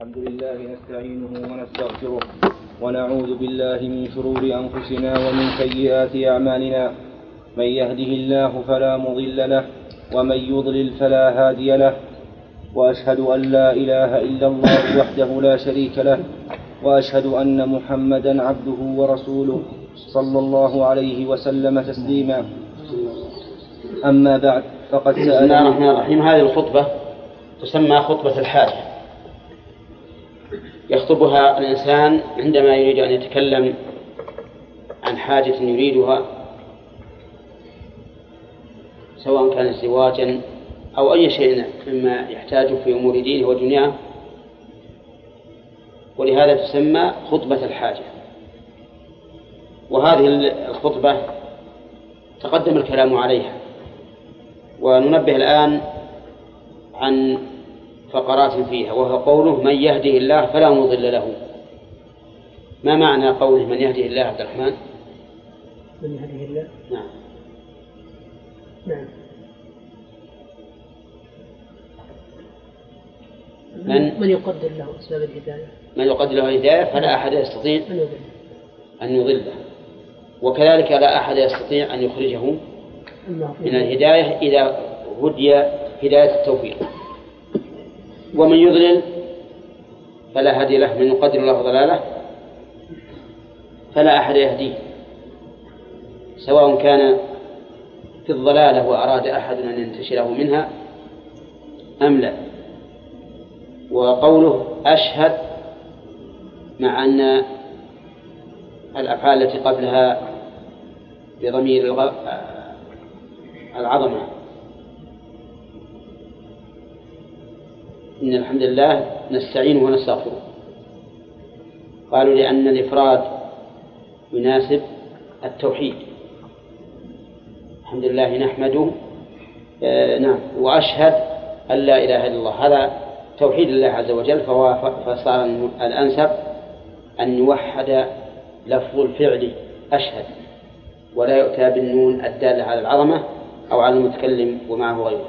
الحمد لله نستعينه ونستغفره ونعوذ بالله من شرور أنفسنا ومن سيئات أعمالنا. من يهده الله فلا مضل له ومن يضلل فلا هادي له، وأشهد أن لا إله إلا الله وحده لا شريك له، وأشهد أن محمدا عبده ورسوله صلى الله عليه وسلم تسليما. أما بعد فقد سأل. بسم الله الرحمن الرحيم. هذه الخطبة تسمى خطبة الحاجة، يخطبها الإنسان عندما يريد أن يتكلم عن حاجة يريدها، سواء كان زواجا أو أي شيء مما يحتاجه في أمور دينه ودنياه، ولهذا تسمى خطبة الحاجة. وهذه الخطبة تقدم الكلام عليها، وننبه الآن عن فقرات فيها، وهو قوله من يهده الله فلا مضل له. ما معنى قوله من يهده الله عبد الرحمن؟ من يهده الله؟ نعم. من يقدر له أسباب الهداية؟ من يقدر له الهداية فلا أحد يستطيع أن يضله، وكذلك لا أحد يستطيع أن يخرجه من الهداية إذا هدي هداية التوفيق. ومن يضلل فلا هادي له، من يقدر له ضلاله فلا أحد يهديه، سواء كان في الضلالة وأراد أحد أن ينتشله منها أم لا. وقوله أشهد، مع أن الأفعال التي قبلها بضمير العظمة، إن الحمد لله نستعينه ونستغفره، قالوا لأن الإفراد يناسب التوحيد. الحمد لله نحمده نعم، وأشهد أن لا إله إلا الله، هذا توحيد الله عز وجل، فصار الأنسب أن يوحد لفظ الفعل أشهد، ولا يؤتى بالنون الدالة على العظمة أو على المتكلم ومعه غيره.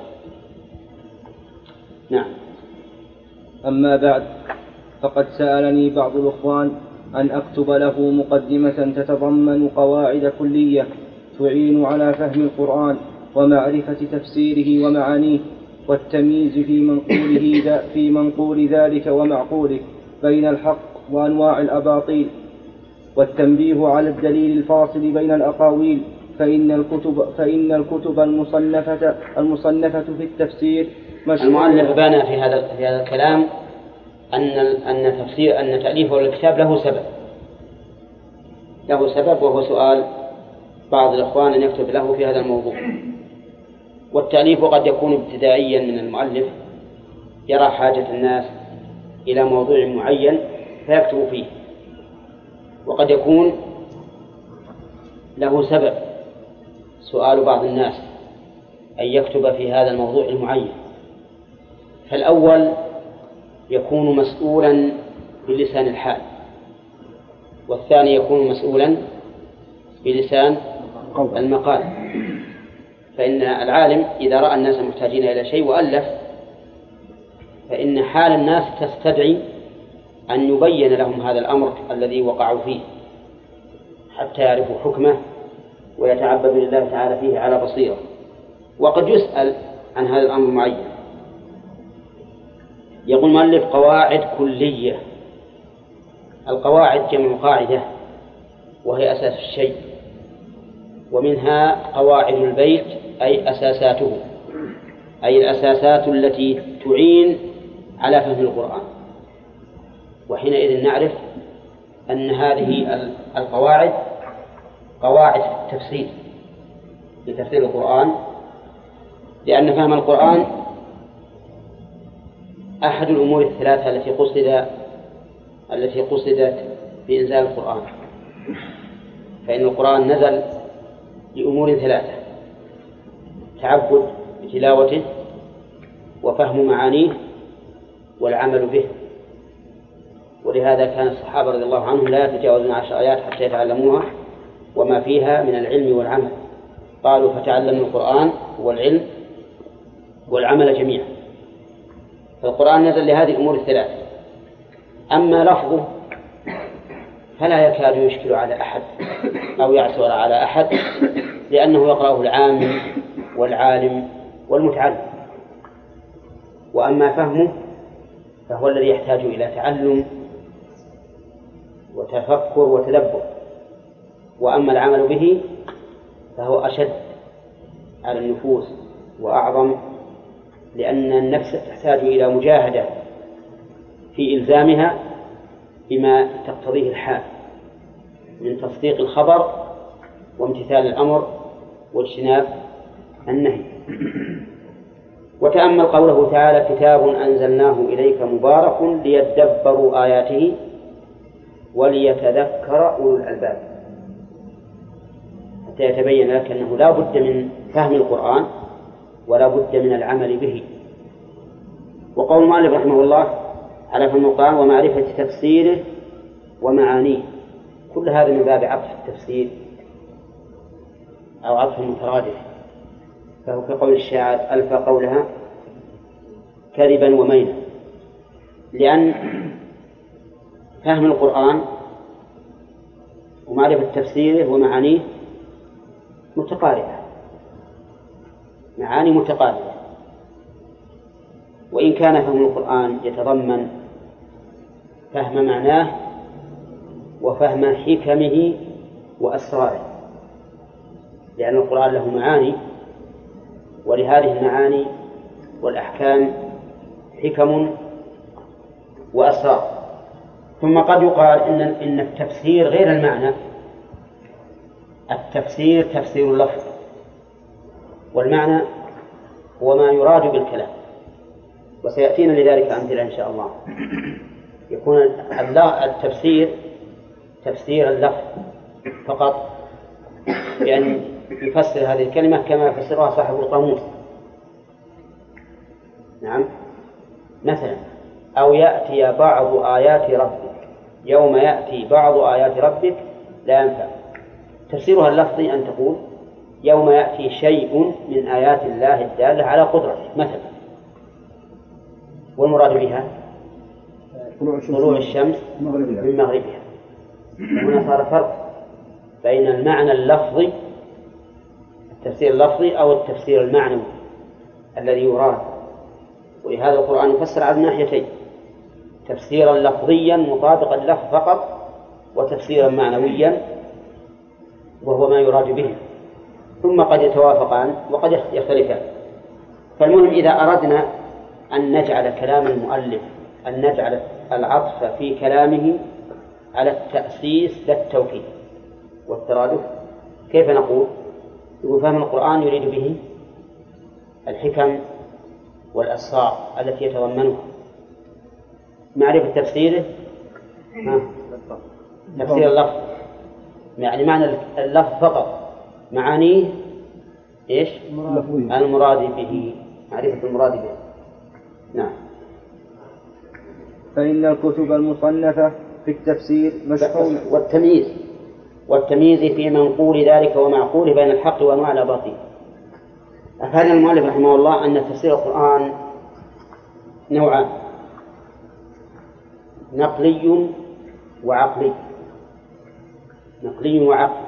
نعم. أما بعد فقد سألني بعض الإخوان أن أكتب له مقدمة تتضمن قواعد كلية تعين على فهم القرآن ومعرفة تفسيره ومعانيه، والتمييز في منقول ذلك ومعقوله بين الحق وأنواع الأباطيل، والتنبيه على الدليل الفاصل بين الأقاويل، فإن الكتب المصنفة في التفسير المؤلف بان في هذا الكلام أن تأليفه الكتاب له سبب، وهو سؤال بعض الإخوان أن يكتب له في هذا الموضوع. والتأليف قد يكون ابتدائيا من المؤلف، يرى حاجة الناس إلى موضوع معين فيكتب فيه، وقد يكون له سبب سؤال بعض الناس أن يكتب في هذا الموضوع المعين. فالأول يكون مسؤولا بلسان الحال، والثاني يكون مسؤولا بلسان المقال. فإن العالم إذا رأى الناس محتاجين إلى شيء وألف، فإن حال الناس تستدعي أن يبين لهم هذا الأمر الذي وقعوا فيه حتى يعرفوا حكمه ويتعبدوا لله تعالى فيه على بصيرة. وقد يسأل عن هذا الأمر معين. يقول المؤلف قواعد كلية. القواعد جمع قاعدة، وهي أساس الشيء، ومنها قواعد البيت أي أساساته، أي الأساسات التي تعين على فهم القرآن. وحينئذ نعرف أن هذه القواعد قواعد التفسير لتفسير القرآن، لأن فهم القرآن أحد الأمور الثلاثة التي قصدت بإنزال القرآن. فإن القرآن نزل لأمور ثلاثة: تعبد بتلاوته، وفهم معانيه، والعمل به. ولهذا كان الصحابة رضي الله عنهم لا يتجاوزون 10 آيات حتى يتعلموها وما فيها من العلم والعمل. قالوا فتعلموا القرآن والعلم والعمل جميعا. فالقرآن نزل لهذه الأمور الثلاث: أما لفظه فلا يكاد يشكل على أحد أو يعثر على أحد، لأنه يقرأه العام والعالم والمتعلم. وأما فهمه فهو الذي يحتاج إلى تعلم وتفكر وتدبر. وأما العمل به فهو أشد على النفوس وأعظم، لأن النفس تحتاج إلى مجاهدة في إلزامها بما تقتضيه الحال من تصديق الخبر وامتثال الأمر واجتناب النهي. وتأمل قوله تعالى: كتاب أنزلناه إليك مبارك ليدبروا آياته وليتذكر أولو الألباب، حتى يتبين لك أنه لا بد من فهم القرآن ولا بد من العمل به. وقول المؤلف رحمه الله على فهم القرآن ومعرفة تفسيره ومعانيه، كل هذا من باب عطف التفسير أو عطف المترادف، فهو كقول الشاعر: ألف قولها كذبا ومينا. لأن فهم القرآن ومعرفة تفسيره ومعانيه متقاربة، معاني متقاربة. وإن كان فهم القرآن يتضمن فهم معناه وفهم حكمه وأسراره، لأن القرآن له معاني، ولهذه المعاني والأحكام حكم وأسرار. ثم قد يقال إن التفسير غير المعنى، التفسير تفسير اللفظ، والمعنى هو ما يراد بالكلام، وسيأتينا لذلك أمثلة إن شاء الله. يكون التفسير تفسير اللفظ فقط، بأن يفسر هذه الكلمة كما يفسرها صاحب القاموس. نعم، مثلا: أو يأتي بعض آيات ربك، يوم يأتي بعض آيات ربك لا ينفع. تفسيرها اللفظي أن تقول: يوم يأتي شيء من آيات الله الدالة على قدرته مثلا، والمراد بها طلوع الشمس من مغربها. هنا صار فرق بين المعنى اللفظي، التفسير اللفظي، أو التفسير المعنوي الذي يراد. ولهذا القرآن يفسر على الناحيتين: تفسيرا لفظيا مطابقا للفظ فقط، وتفسيرا معنويا وهو ما يراد به. ثم قد يتوافقان وقد يختلفان. فالمهم إذا أردنا أن نجعل كلام المؤلف، أن نجعل العطف في كلامه على التأسيس لا التوكيد والترادف، كيف نقول؟ يقول: فهم القرآن يريد به الحكم والأسرار التي يتضمنها. معرفة تفسيره تفسير اللفظ، يعني معنى اللفظ فقط، معانيه إيش؟ المراد به، معرفة المراد به. نعم. فإن الكتب المصنفة في التفسير مشحونة. والتمييز في منقول ذلك ومعقول بين الحق وأنواع الأباطيل. أفاد المؤلف رحمه الله أن تفسير القرآن نوعان: نقلي وعقلي. نقلي وعقلي،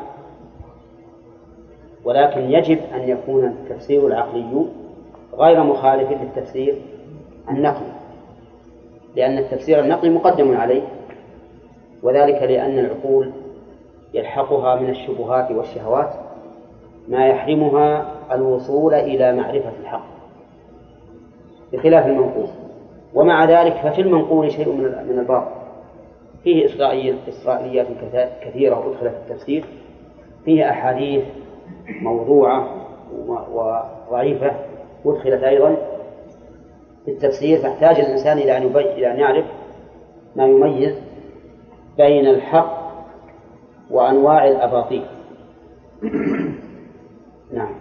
ولكن يجب أن يكون التفسير العقلي غير مخالف للتفسير النقلي، لأن التفسير النقلي مقدم عليه، وذلك لأن العقول يلحقها من الشبهات والشهوات ما يحرمها الوصول إلى معرفة الحق، بخلاف المنقول. ومع ذلك ففي المنقول شيء من الباطل، فيه إسرائيليات كثيرة أدخلت في التفسير، فيه أحاديث موضوعة وضعيفة أدخلت أيضا في التفسير، فاحتاج الإنسان إلى أن يعرف ما يميز بين الحق وأنواع الأباطيل. نعم.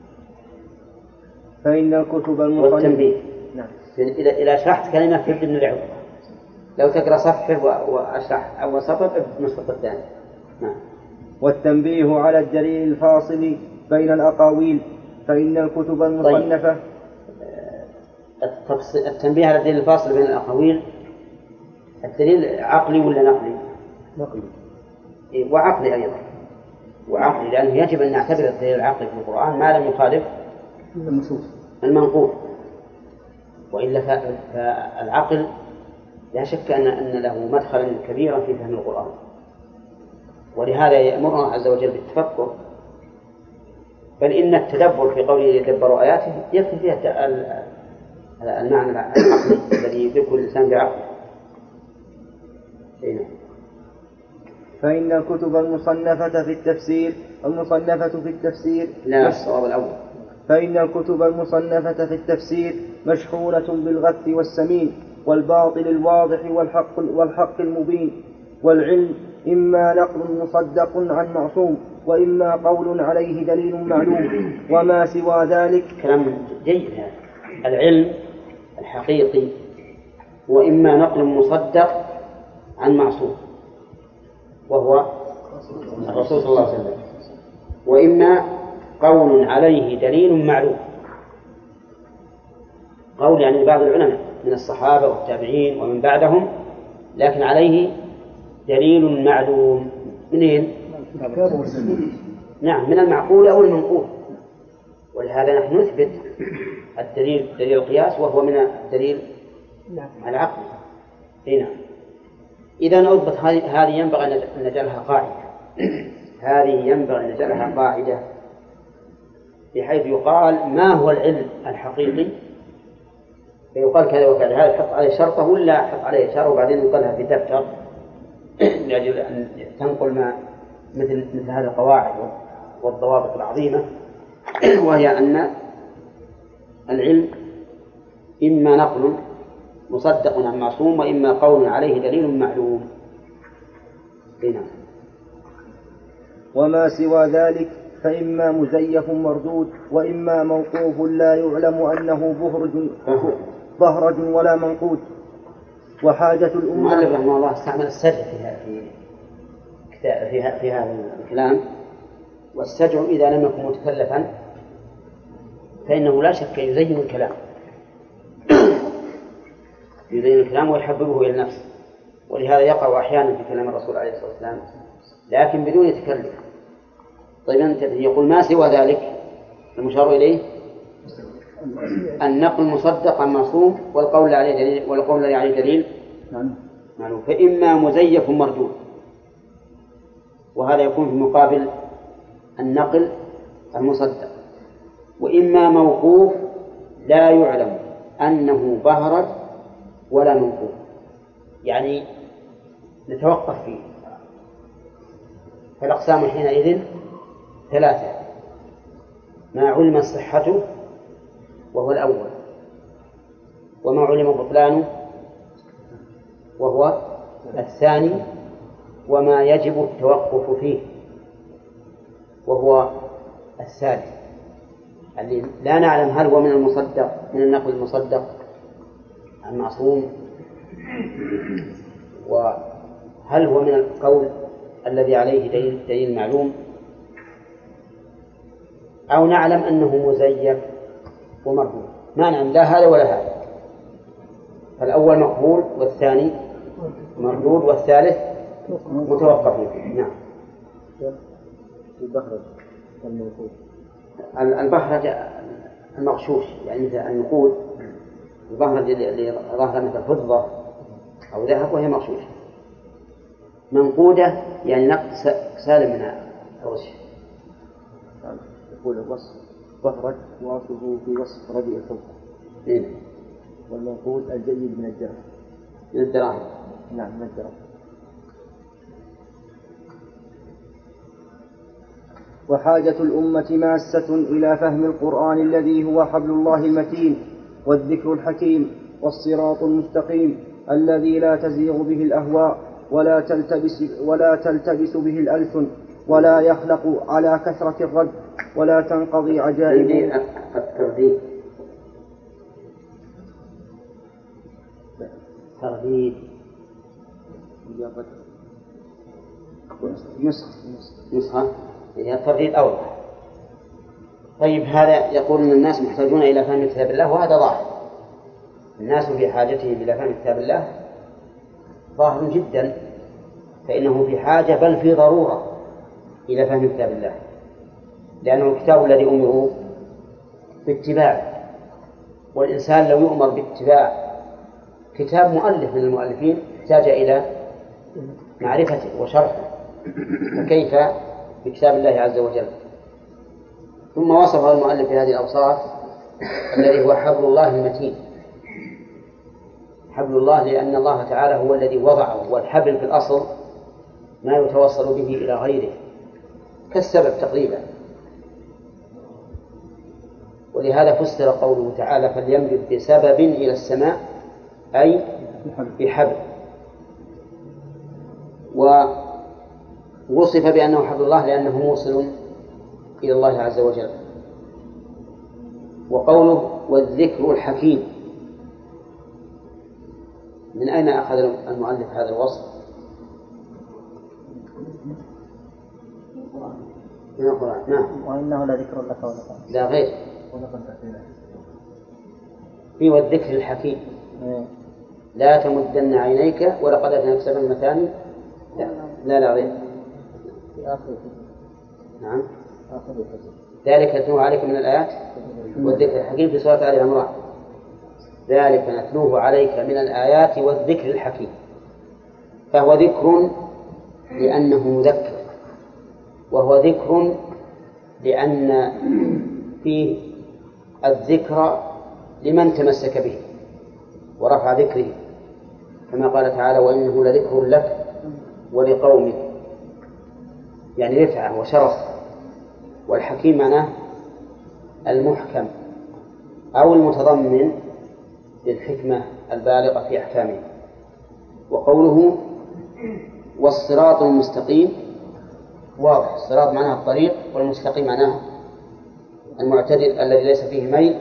فإن الكتب المصنفة. والتنبيه. نعم. إذا شرحت كلمة تبدأ من العقل، لو تقرأ صفحة وأشرح أول سطر ابدأ من السطر الثاني. نعم. والتنبيه على الدليل الفاصل بين الأقاويل. فإن الكتب المصنفة. التنبيه على الدليل الفاصل بين الأقاويل الدليل عقلي ولا نقلي؟ نقلي. وعقلي أيضا، وعقلي، لأنه يجب أن نعتبر الدليل العقلي في القرآن ما لم يخالف المنقول، وإلا فالعقل لا شك أن له مدخلا كبيرا في فهم القرآن، ولهذا يأمرنا عز وجل بالتفكر، بل إن التدبر في قوله يدبر آياته يكفي فيها المعنى العقلي الذي يدركه الإنسان بعقله. فإن الكتب المصنفة في التفسير لا، الصواب الأول. فإن الكتب المصنفة في التفسير مشحونة بالغث والسمين والباطل الواضح والحق المبين، والعلم إما نقل مصدق عن معصوم وإما قول عليه دليل معلوم، وما سوى ذلك. كلام جيد هذا. العلم الحقيقي وإما نقل مصدق عن معصوم وهو الرسول صلى الله عليه وسلم، وإما قول عليه دليل معلوم. قول يعني بعض العلماء من الصحابة والتابعين ومن بعدهم، لكن عليه دليل معلوم. منين؟ نعم، من المعقول أو المنقول. ولهذا نحن نثبت الدليل دليل القياس، وهو من الدليل العقل. هنا إذا أضبط هذه ينبغي أن نجعلها قاعدة. هذه ينبغي أن نجعلها قاعدة، بحيث يقال ما هو العلم الحقيقي، فيقال كذا وكذا، هذا يحط عليه شرطه ولا يحط عليه شرط، وبعدين يقولها في دفتر لأجل أن تنقل ما مثل هذه القواعد والضوابط العظيمة، وهي أن العلم إما نقل مصدق عن معصوم وإما قول عليه دليل معلوم. هنا وما سوى ذلك فإما مزيف مردود وإما موقوف لا يعلم أنه بهرج ولا منقود. وحاجة الأمة. المؤلف رحمه الله استعمل السجع في هذا الكلام، والسجع إذا لم يكن متكلفا فإنه لا شك يزين الكلام يزين الكلام ويحببه إلى النفس، ولهذا يقع أحيانا في كلام الرسول عليه الصلاة والسلام لكن بدون تكلف. طيب أنت يقول ما سوى ذلك المشار إليه النقل مصدق عن معصوم والقول عليه دليل والقول عليه دليل معلوم، فإما مزيف مردود، وهذا يكون في مقابل النقل المصدق، وإما موقوف لا يعلم أنه بهرج ولا منقول، يعني نتوقف فيه. فالأقسام حينئذ ثلاثة: ما علم صحته وهو الأول، وما علم بطلانه وهو الثاني، وما يجب التوقف فيه وهو الثالث، الذي لا نعلم هل هو من المصدق من النقل المصدق عن معصوم، وهل هو من القول الذي عليه دليل معلوم، أو نعلم أنه مزيف ومردود. ما نعلم لا هذا ولا هذا، فالأول مقبول والثاني مردود والثالث متوقف فيه. نعم. البهرج المغشوش يعني مثل النقود، البهرج اللي ظهر مثل فضة أو ذهب وهي مغشوشة. منقودة يعني نقد سالم من الغش. يقول الوصف بهرج واصفه في وصف رديء الفضة. والمنقود الجيد من الدرهم. من الدراهم. نعم من الدراهم. وحاجة الأمة ماسة إلى فهم القرآن الذي هو حبل الله المتين والذكر الحكيم والصراط المستقيم الذي لا تزيغ به الأهواء ولا تلتبس به الألسن ولا يخلق على كثرة الرد ولا تنقضي عجائبه. الترديد ترديد نسخة هي الترديد أوضح. طيب هذا يقول أن الناس محتاجون إلى فهم كتاب الله، وهذا ظاهر. الناس في حاجتهم إلى فهم كتاب الله ظاهر جدا، فإنه في حاجة بل في ضرورة إلى فهم كتاب الله، لأنه الكتاب الذي أمروا باتباعه، والإنسان لو يؤمر باتباع كتاب مؤلف من المؤلفين احتاج إلى معرفته وشرحه، فكيف بكتاب الله عز وجل؟ ثم وصف المؤلف بهذه الأوصاف الذي هو حبل الله المتين. حبل الله لأن الله تعالى هو الذي وضعه، والحبل في الأصل ما يتوصل به إلى غيره كالسبب تقريبا، ولهذا فسر قوله تعالى فليمدد بسبب إلى السماء أي بحبل، ووصف بأنه حبل الله لأنه موصل إلى الله عز وجل. وقوله والذكر الحكيم، من أين أخذ المؤلف هذا الوصف؟ من القرآن. نعم. وإنه لذكر لك ولك. لا غير. في والذكر الحكيم. لا تمدن عينيك ولقد أتيناك سبعا مثاني. لا غير. نعم. ذلك نتلوه عليك من الآيات والذكر الحكيم في سورة آل عمران. ذلك نتلوه عليك من الآيات والذكر الحكيم، فهو ذكر لأنه مذكر، وهو ذكر لأن فيه الذكر لمن تمسك به ورفع ذكره، كما قال تعالى وإنه لذكر لك ولقومك، يعني رفعة وشرف. والحكيم معناه المحكم أو المتضمن للحكمة البالغة في أحكامه. وقوله والصراط المستقيم واضح، الصراط معناه الطريق، والمستقيم معناه المعتدل الذي ليس فيه ميل،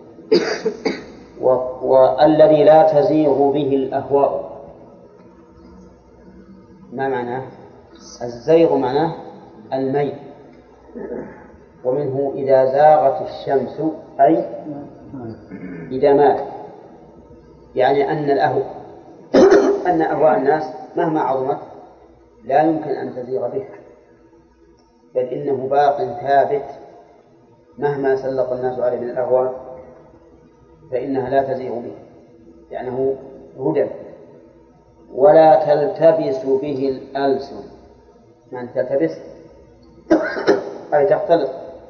والذي لا تزيغ به الأهواء. ما معناه؟ الزيغ معناه الميل، ومنه إذا زاغت الشمس أي إذا مات، يعني أن أهواء الناس مهما عظمت لا يمكن أن تزيغ به، بل إنه باق ثابت مهما سلط الناس عليه من الأهواء فإنها لا تزيغ به، لأنه هدى. ولا تلتبس به الألسن، يعني تلتبس أي تختلط،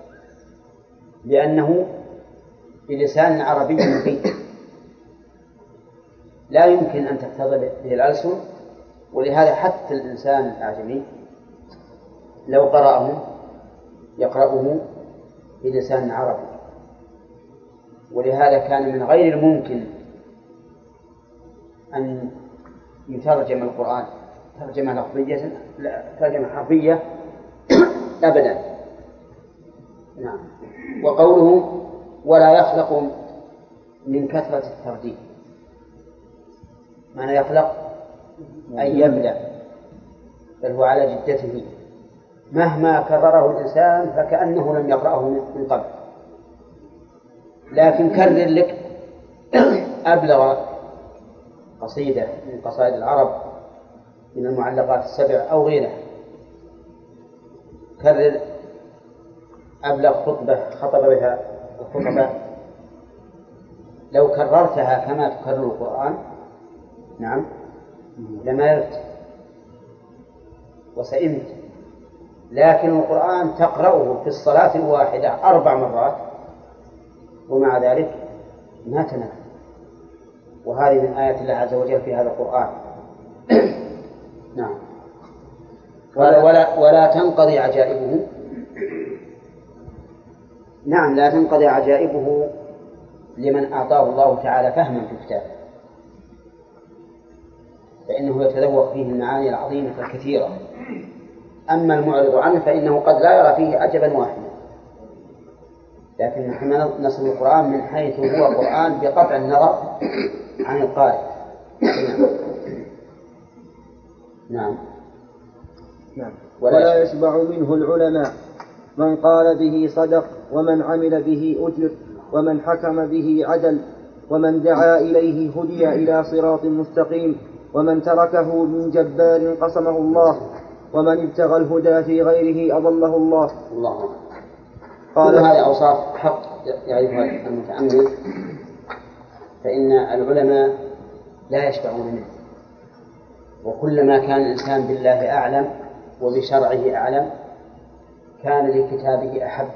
لأنه بلسان عربي مبين لا يمكن أن تختلط به الألسن. ولهذا حتى الإنسان الأعجمي لو قرأه يقرأه بلسان عربي، ولهذا كان من غير الممكن أن يترجم القرآن ترجمة حرفية أبدا. نعم. وقوله ولا يخلق من كثرة الترديد، معنى يخلق أن يبدأ، بل هو على جدته مهما كرره الإنسان فكأنه لم يقرأه من قبل. لكن كرر لك أبلغ قصيدة من قصائد العرب من المعلقات السبع أو غيرها، كرر أبلغ خطبة خطب بها الخطبة، لو كررتها كما تكرر القرآن نعم لما يرت وسئمت. لكن القرآن تقرأه في الصلاة الواحدة 4 مرات ومع ذلك ما تنام، وهذه من آيات الله عز وجل في هذا القرآن. نعم. ولا تنقضي عجائبه. نعم لا تنقضي عجائبه لمن أعطاه الله تعالى فهما في كتابه، فإنه يتذوق فيه المعاني العظيمة الكثيرة. أما المعرض عنه فإنه قد لا يرى فيه عجبا واحدا. لكن نحن نصل القرآن من حيث هو قرآن بقطع النظر عن القارئ. نعم. ولا يشبع منه العلماء، من قال به صدق، ومن عمل به أجر، ومن حكم به عدل، ومن دعا إليه هدي إلى صراط مستقيم، ومن تركه من جبار قصمه الله، ومن ابتغى الهدى في غيره أضله الله. الله. قال هذه أوصاف حق يعرفها المتأمل، فإن العلماء لا يشبعون منه، وكلما كان الإنسان بالله أعلم وبشرعه أعلم كان لكتابه أحب،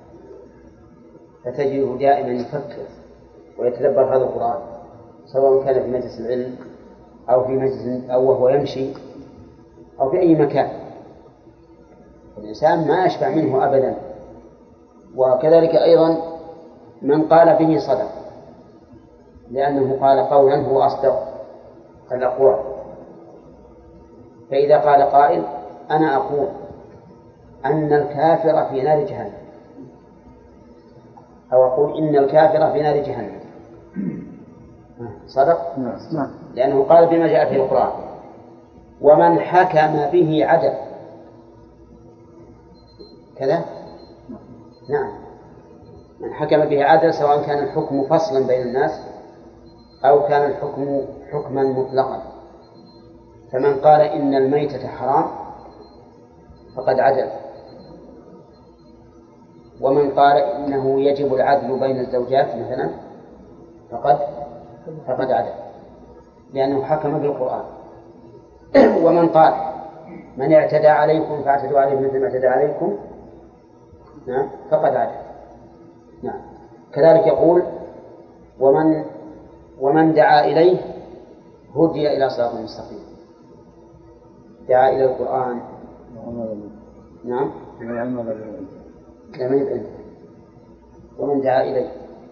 فتجده دائما يفكر ويتدبر هذا القرآن، سواء كان في مجلس العلم أو في مجلس أو وهو يمشي أو في أي مكان. الإنسان ما يشبع منه أبدا. وكذلك أيضا من قال به صدق، لأنه قال قولا هو أصدق الأقوال. فإذا قال قائل أنا أقول أن الكافر في نار جهنم، أو أقول إن الكافر في نار جهنم، صدق؟ لأنه قال بما جاء في القرآن. ومن حكم به عدل كذا، نعم، من حكم به عدل، سواء كان الحكم فصلا بين الناس أو كان الحكم حكما مطلقا. فمن قال إن الميتة حرام فقد عدل، ومن قال إنه يجب العدل بين الزوجات مثلا فقد عدل، لأنه حكم بالقرآن. ومن قال من اعتدى عليكم فاعتدوا عليه مثل ما اعتدى عليكم، نعم، فقد عدل. نعم. كذلك يقول ومن دعا إليه هدي إلى صراط مستقيم. دعا إلى القرآن، نعم، لمن يبعد. ومن دعا إليه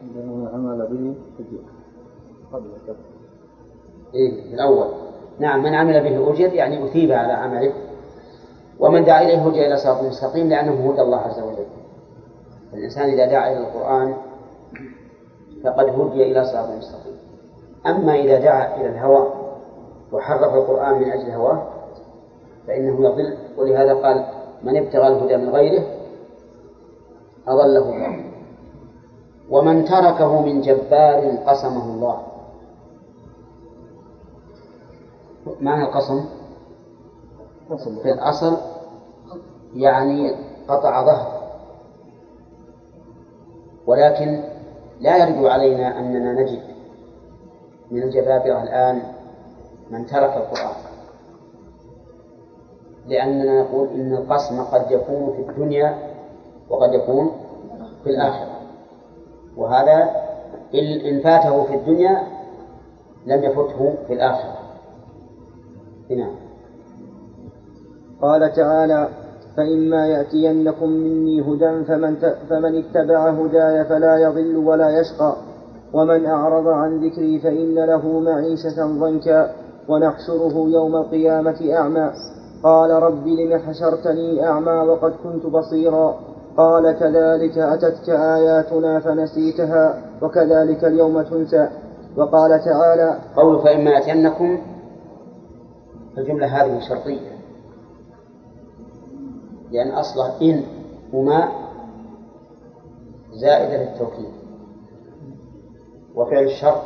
في الأول، نعم، من عمل به أجر، يعني أثيب على عمله. ومن دعا إليه هدي إلى صراط مستقيم، لأنه هدى الله عز وجل. الإنسان إذا دعا إلى القرآن فقد هدي إلى صراط مستقيم. أما إذا دعا إلى الهوى وحرف القرآن من أجل هواه فإنه يضل. ولهذا قال من ابتغى الهدى من غيره أضله الله. ومن تركه من جبار قسمه الله. معنى القسم في الأصل يعني قطع ظهر، ولكن لا يرجو علينا أننا نجد من الجبابرة الآن من ترك القرآن، لأننا نقول إن القسم قد يكون في الدنيا وقد يكون في الآخرة، وهذا إن فاته في الدنيا لم يفته في الآخرة. هنا قال تعالى فإما يأتينكم مني هدى فمن اتبع هداي فلا يضل ولا يشقى ومن أعرض عن ذكري فإن له معيشة ضنكا ونحشره يوم القيامة أعمى قال رب لم حشرتني أعمى وقد كنت بصيرا قال كذلك أتتك آياتنا فنسيتها وكذلك اليوم تنسى. وقال تعالى قول فإما يأتينكم، الجملة هذه شرطية، لأن أصله إن وما زائدة للتوكيد، وفعل الشرط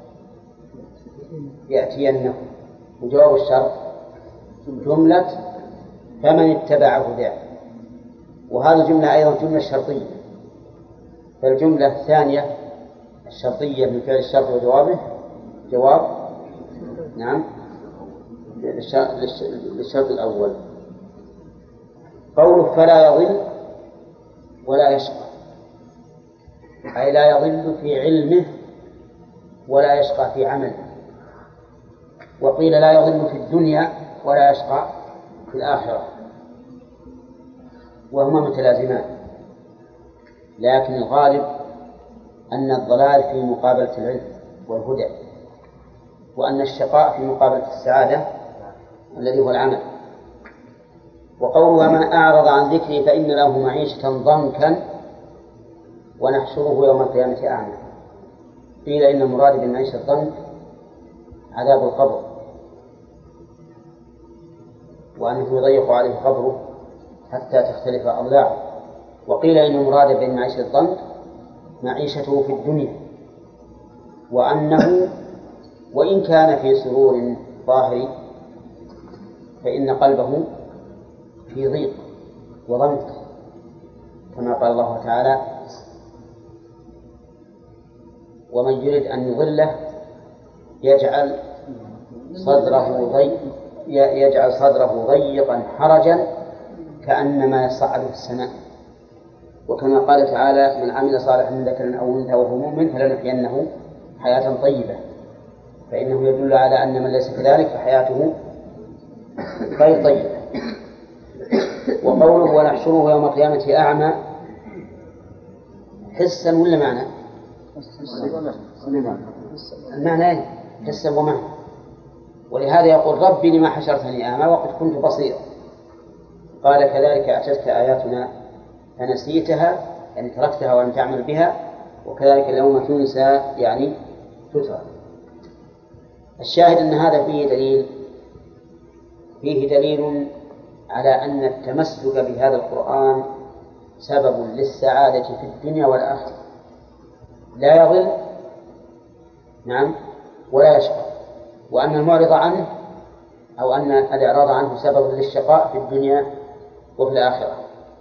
يأتينكم، وجواب الشرط جملة فمن اتبع هداه، وهذه الجملة أيضا جملة شرطية. فالجملة الثانية الشرطية من فعل الشرط وجوابه جواب، نعم، للشرط الأول. قوله فلا يضل ولا يشقى، أي لا يضل في علمه ولا يشقى في عمله. وقيل لا يضل في الدنيا ولا يشقى في الآخرة، وهما متلازمان، لكن الغالب أن الضلال في مقابلة العلم والهدى، وأن الشقاء في مقابلة السعادة الذي هو العمل. وقوله من أعرض عن ذكري فإن له معيشة ضنكا ونحشره يوم القيامة أعمى. قيل إن المراد بالمعيشة الضنك عذاب القبر، وأنه يضيق عليه قبره حتى تختلف أضلاعه. وقيل إن المراد بالمعيشة الضنك معيشته في الدنيا، وأنه وإن كان في سرور الظاهر فإن قلبه في ضيق وضنك، كما قال الله تعالى: ومن يرد أن يضله يجعل صدره ضيقا حرجا كأنما يصعد في السماء. وكما قال تعالى: من عمل صالحا من ذكر أو أنثى وهو مؤمن فلنحيينه حياة طيبة، فإنه يدل على أن من ليس كذلك فحياته غير طيبة. وقوله: ونحشره يوم القيامة أعمى، حسا ولا معنى؟ المعنى حسا ومعنى. ولهذا يقول: ربي لما حشرتني أعمى وقد كنت بصيرا. قال: كذلك أتتك آياتنا فنسيتها، يعني تركتها ولم تعمل بها، وكذلك اليوم تنسى، يعني تترك. الشاهد أن هذا فيه دليل على أن التمسك بهذا القرآن سبب للسعادة في الدنيا والآخرة، لا يضل ولا يشقى، وأن المعرض عنه أو أن الإعراض عنه سبب للشقاء في الدنيا وفي الآخرة.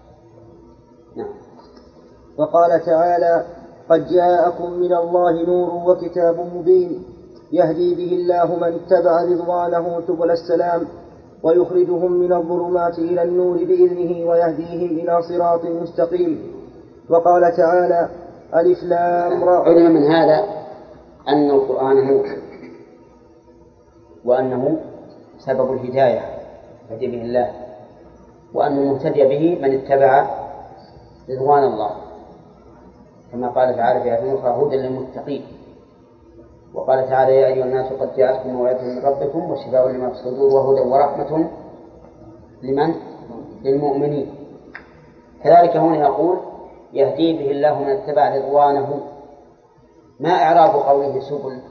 وقال تعالى: قد جاءكم من الله نور وكتاب مبين يهدي به الله من اتبع رضوانه سبل السلام ويخرجهم من الظلمات إلى النور بإذنه ويهديهم إلى صراط مستقيم. وقال تعالى: ألف لام را. علم من هذا أن القرآن نور، وأنه سبب الهداية يهدي به الله، وأن المهتدي به من اتبع رضوان الله، كما قال تعالى في آية أخرى: هدى للمتقين. وقال تعالى: يا أيها الناس قد جاءتكم موعظة من ربكم وشفاء لما في الصدور وهدى ورحمة لمن؟ للمؤمنين. كذلك هنا يقول: يهدي به الله من اتبع رضوانه. ما إعراب قوله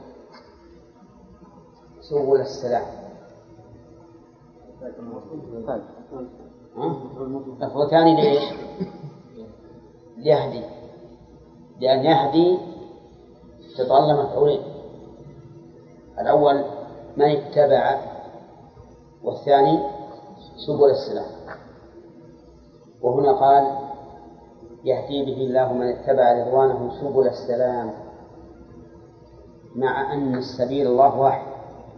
سبل السلام؟ لفظ ثاني ليش؟ يهدي، لأن يهدي تتطلب مفعولين: الأول من اتبع، والثاني سبل السلام. وهنا قال: يهدي به الله من اتبع رضوانه سبل السلام، مع أن السبيل الله واحد،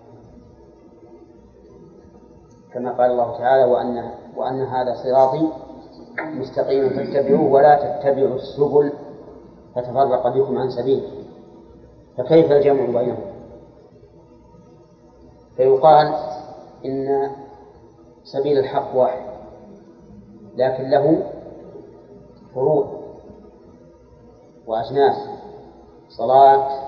كما قال الله تعالى: وأن هذا صراطي مستقيما فاتبعوه ولا تتبعوا السبل فتفرق بكم عن سبيله. فكيف الجمع بينهم؟ فيقال إن سبيل الحق واحد، لكن له فروع وأجناس: صلاة،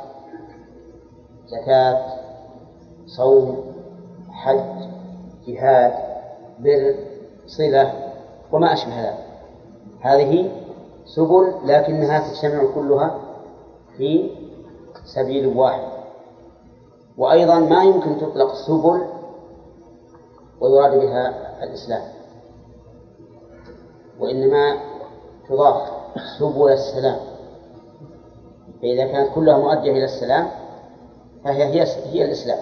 زكاة، صوم، حج، جهاد، بر، صلة، وما أشبه ذلك. هذه سبل، لكنها تجتمع كلها في سبيل واحد. وأيضا ما يمكن تطلق سبل ويراد بها الإسلام، وإنما تضاف سبل السلام، فإذا كانت كلها مؤدية إلى السلام فهي الإسلام.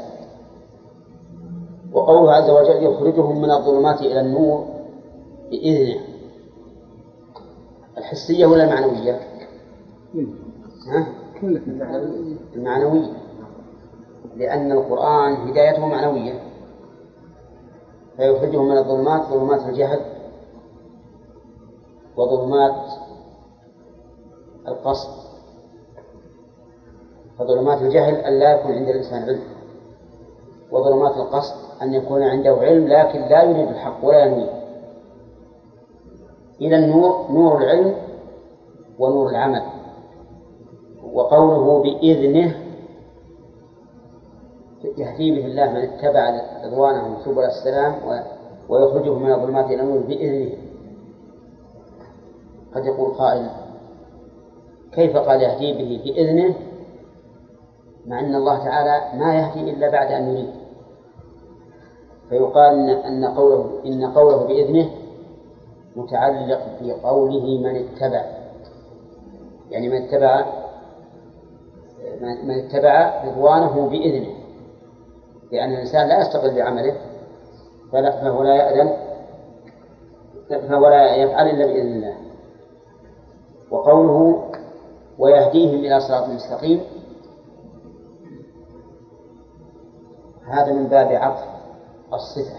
وقوله عز وجل: يخرجهم من الظلمات إلى النور بإذنه، الحسية ولا المعنوية؟ المعنوية، لأن القرآن هدايته معنوية. فيخرجهم من الظلمات، ظلمات الجهل وظلمات القصد. فظلمات الجهل أن لا يكون عند الإنسان علم، وظلمات القصد أن يكون عنده علم لكن لا يريد الحق ولا ينويه، إلى النور، نور العلم ونور العمل. وقوله بإذنه يهدي به الله من اتبع رضوانه سبل السلام ويخرجه من الظلمات إلى النور بإذنه. قد يقول قائل: كيف قال يهدي به بإذنه مع أن الله تعالى ما يهدي إلا بعد أن يريد؟ فيقال إن قوله بإذنه متعلق بقوله من اتبع، يعني من اتبع رضوانه بإذنه، لأن الإنسان لا يستقل بعمله فهو لا يفعل إلا بإذن الله. وقوله ويهديهم إلى صراط مستقيم هذا من باب عطف الصفة،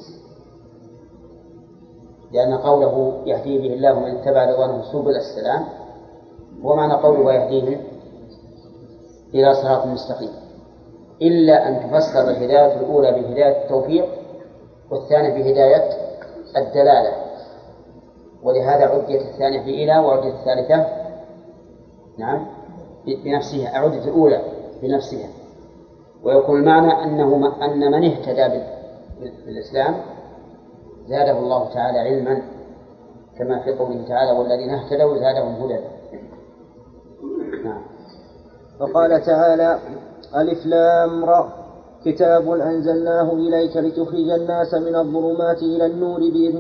لأن قوله يهدي به الله من اتبع رضوانه سبل السلام ومعنى قوله ويهديهم إلى صراط مستقيم، إلا أن تفسر الهداية الأولى بهداية التوفيق والثانية بهداية الدلالة، ولهذا عدت الثانية بإلى وعدت الثالثة نعم بنفسها، عدت الأولى بنفسها. ويكون المعنى أن من اهتدى بالإسلام زاده الله تعالى علما، كما في قوله تعالى والذين اهتدوا زادهم هدى. نعم. وقال تعالى ألف لام را كتاب أنزلناه إليك لتخرج الناس من الظلمات إلى النور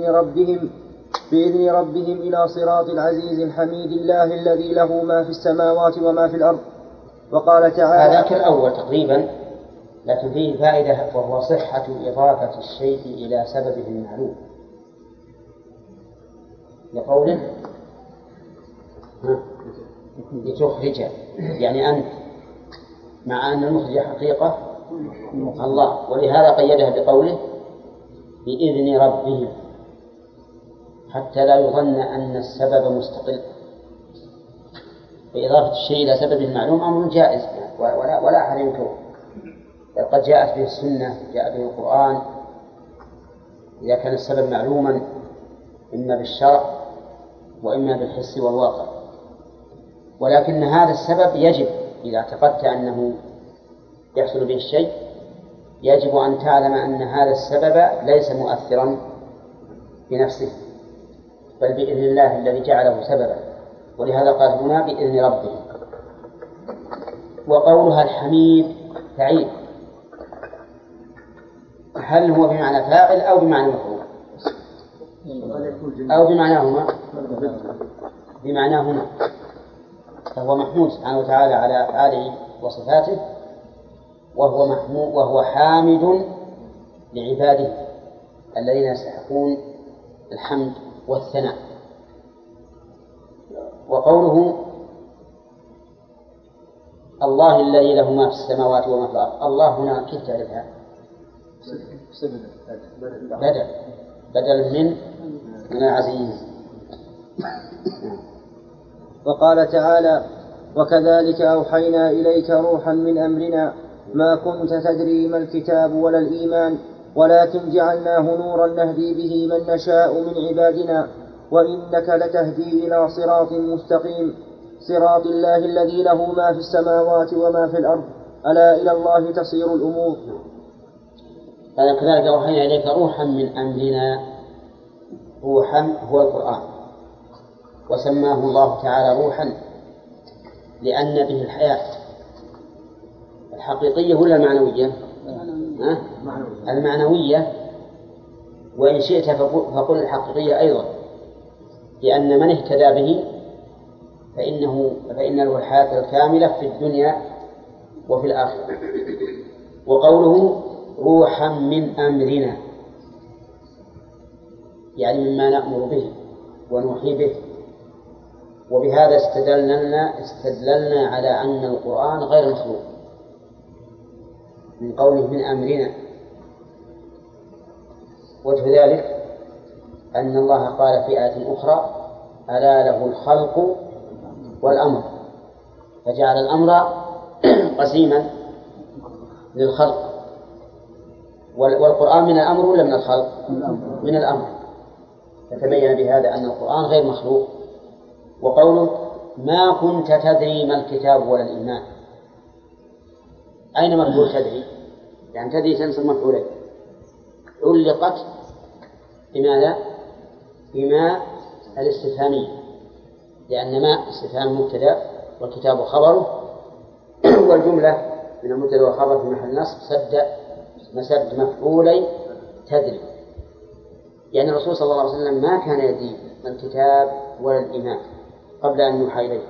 بإذن ربهم إلى صراط العزيز الحميد الله الذي له ما في السماوات وما في الأرض. وقال تعالى هذا كالأول تقريبا، لكن فيه فائدة وهو صحة إضافة الشيء إلى سببه المعلوم، لقوله لتخرج، يعني أنت، مع أن المخرج حقيقة الله، ولهذا قيدها بقوله بإذن ربهم حتى لا يظن أن السبب مستقل. فإضافة الشيء إلى سبب المعلوم أمر جائز ولا أحد ينكره، قد جاءت به السنة جاء به القرآن إذا كان السبب معلوما إما بالشرع وإما بالحس والواقع. ولكن هذا السبب يجب إذا اعتقدت أنه يحصل به الشيء يجب أن تعلم أن هذا السبب ليس مؤثرا بنفسه بل بإذن الله الذي جعله سببا، ولهذا قال هنا بإذن ربه. وقولها الحميد تعيد، هل هو بمعنى فاعل أو بمعنى مفعول أو بمعناهما؟ فهو محمود سبحانه وتعالى على أفعاله وصفاته، وهو حامد لعباده الذين يستحقون الحمد والثناء. وقوله الله الذي له ما في السماوات وما في الأرض، الله هنا كيف تعرفها؟ بدل من العزيز. وقال تعالى وكذلك أوحينا إليك روحا من أمرنا ما كنت تدري ما الكتاب ولا الإيمان ولكن جعلناه نورا نهدي به من نشاء من عبادنا وإنك لتهدي إلى صراط مستقيم صراط الله الذي له ما في السماوات وما في الأرض ألا إلى الله تصير الأمور. قال كذلك أوحينا إليك روحا من أمرنا، روحا هو القرآن، وسماه الله تعالى روحا لأن به الحياة الحقيقية ولا المعنوية؟ المعنوية، وإن شئت فقل الحقيقية أيضا، لأن من اهتدى به فإن له الحياة الكاملة في الدنيا وفي الآخرة. وقوله روحا من أمرنا يعني مما نأمر به ونوحي به، وبهذا استدللنا على أن القرآن غير مخلوق من قوله من أمرنا. وجه ذلك أن الله قال في آية أخرى ألا له الخلق والأمر، فجعل الأمر قسيما للخلق. والقرآن من الأمر ولا من الخلق؟ من الأمر، فتبين بهذا أن القرآن غير مخلوق. وقوله ما كنت تدري ما الكتاب ولا الإيمان، أين مفعول تدري؟ يعني تدري تنصب مفعولين، علقت بماذا؟ بما الاستفهامية، لأن ما استفهام مبتدأ والكتاب خبره والجملة من المبتدأ والخبر في محل نصب مسد مفعولي تدري. يعني الرسول صلى الله عليه وسلم ما كان يدري ما الكتاب ولا الإيمان قبل أن يوحى إليه.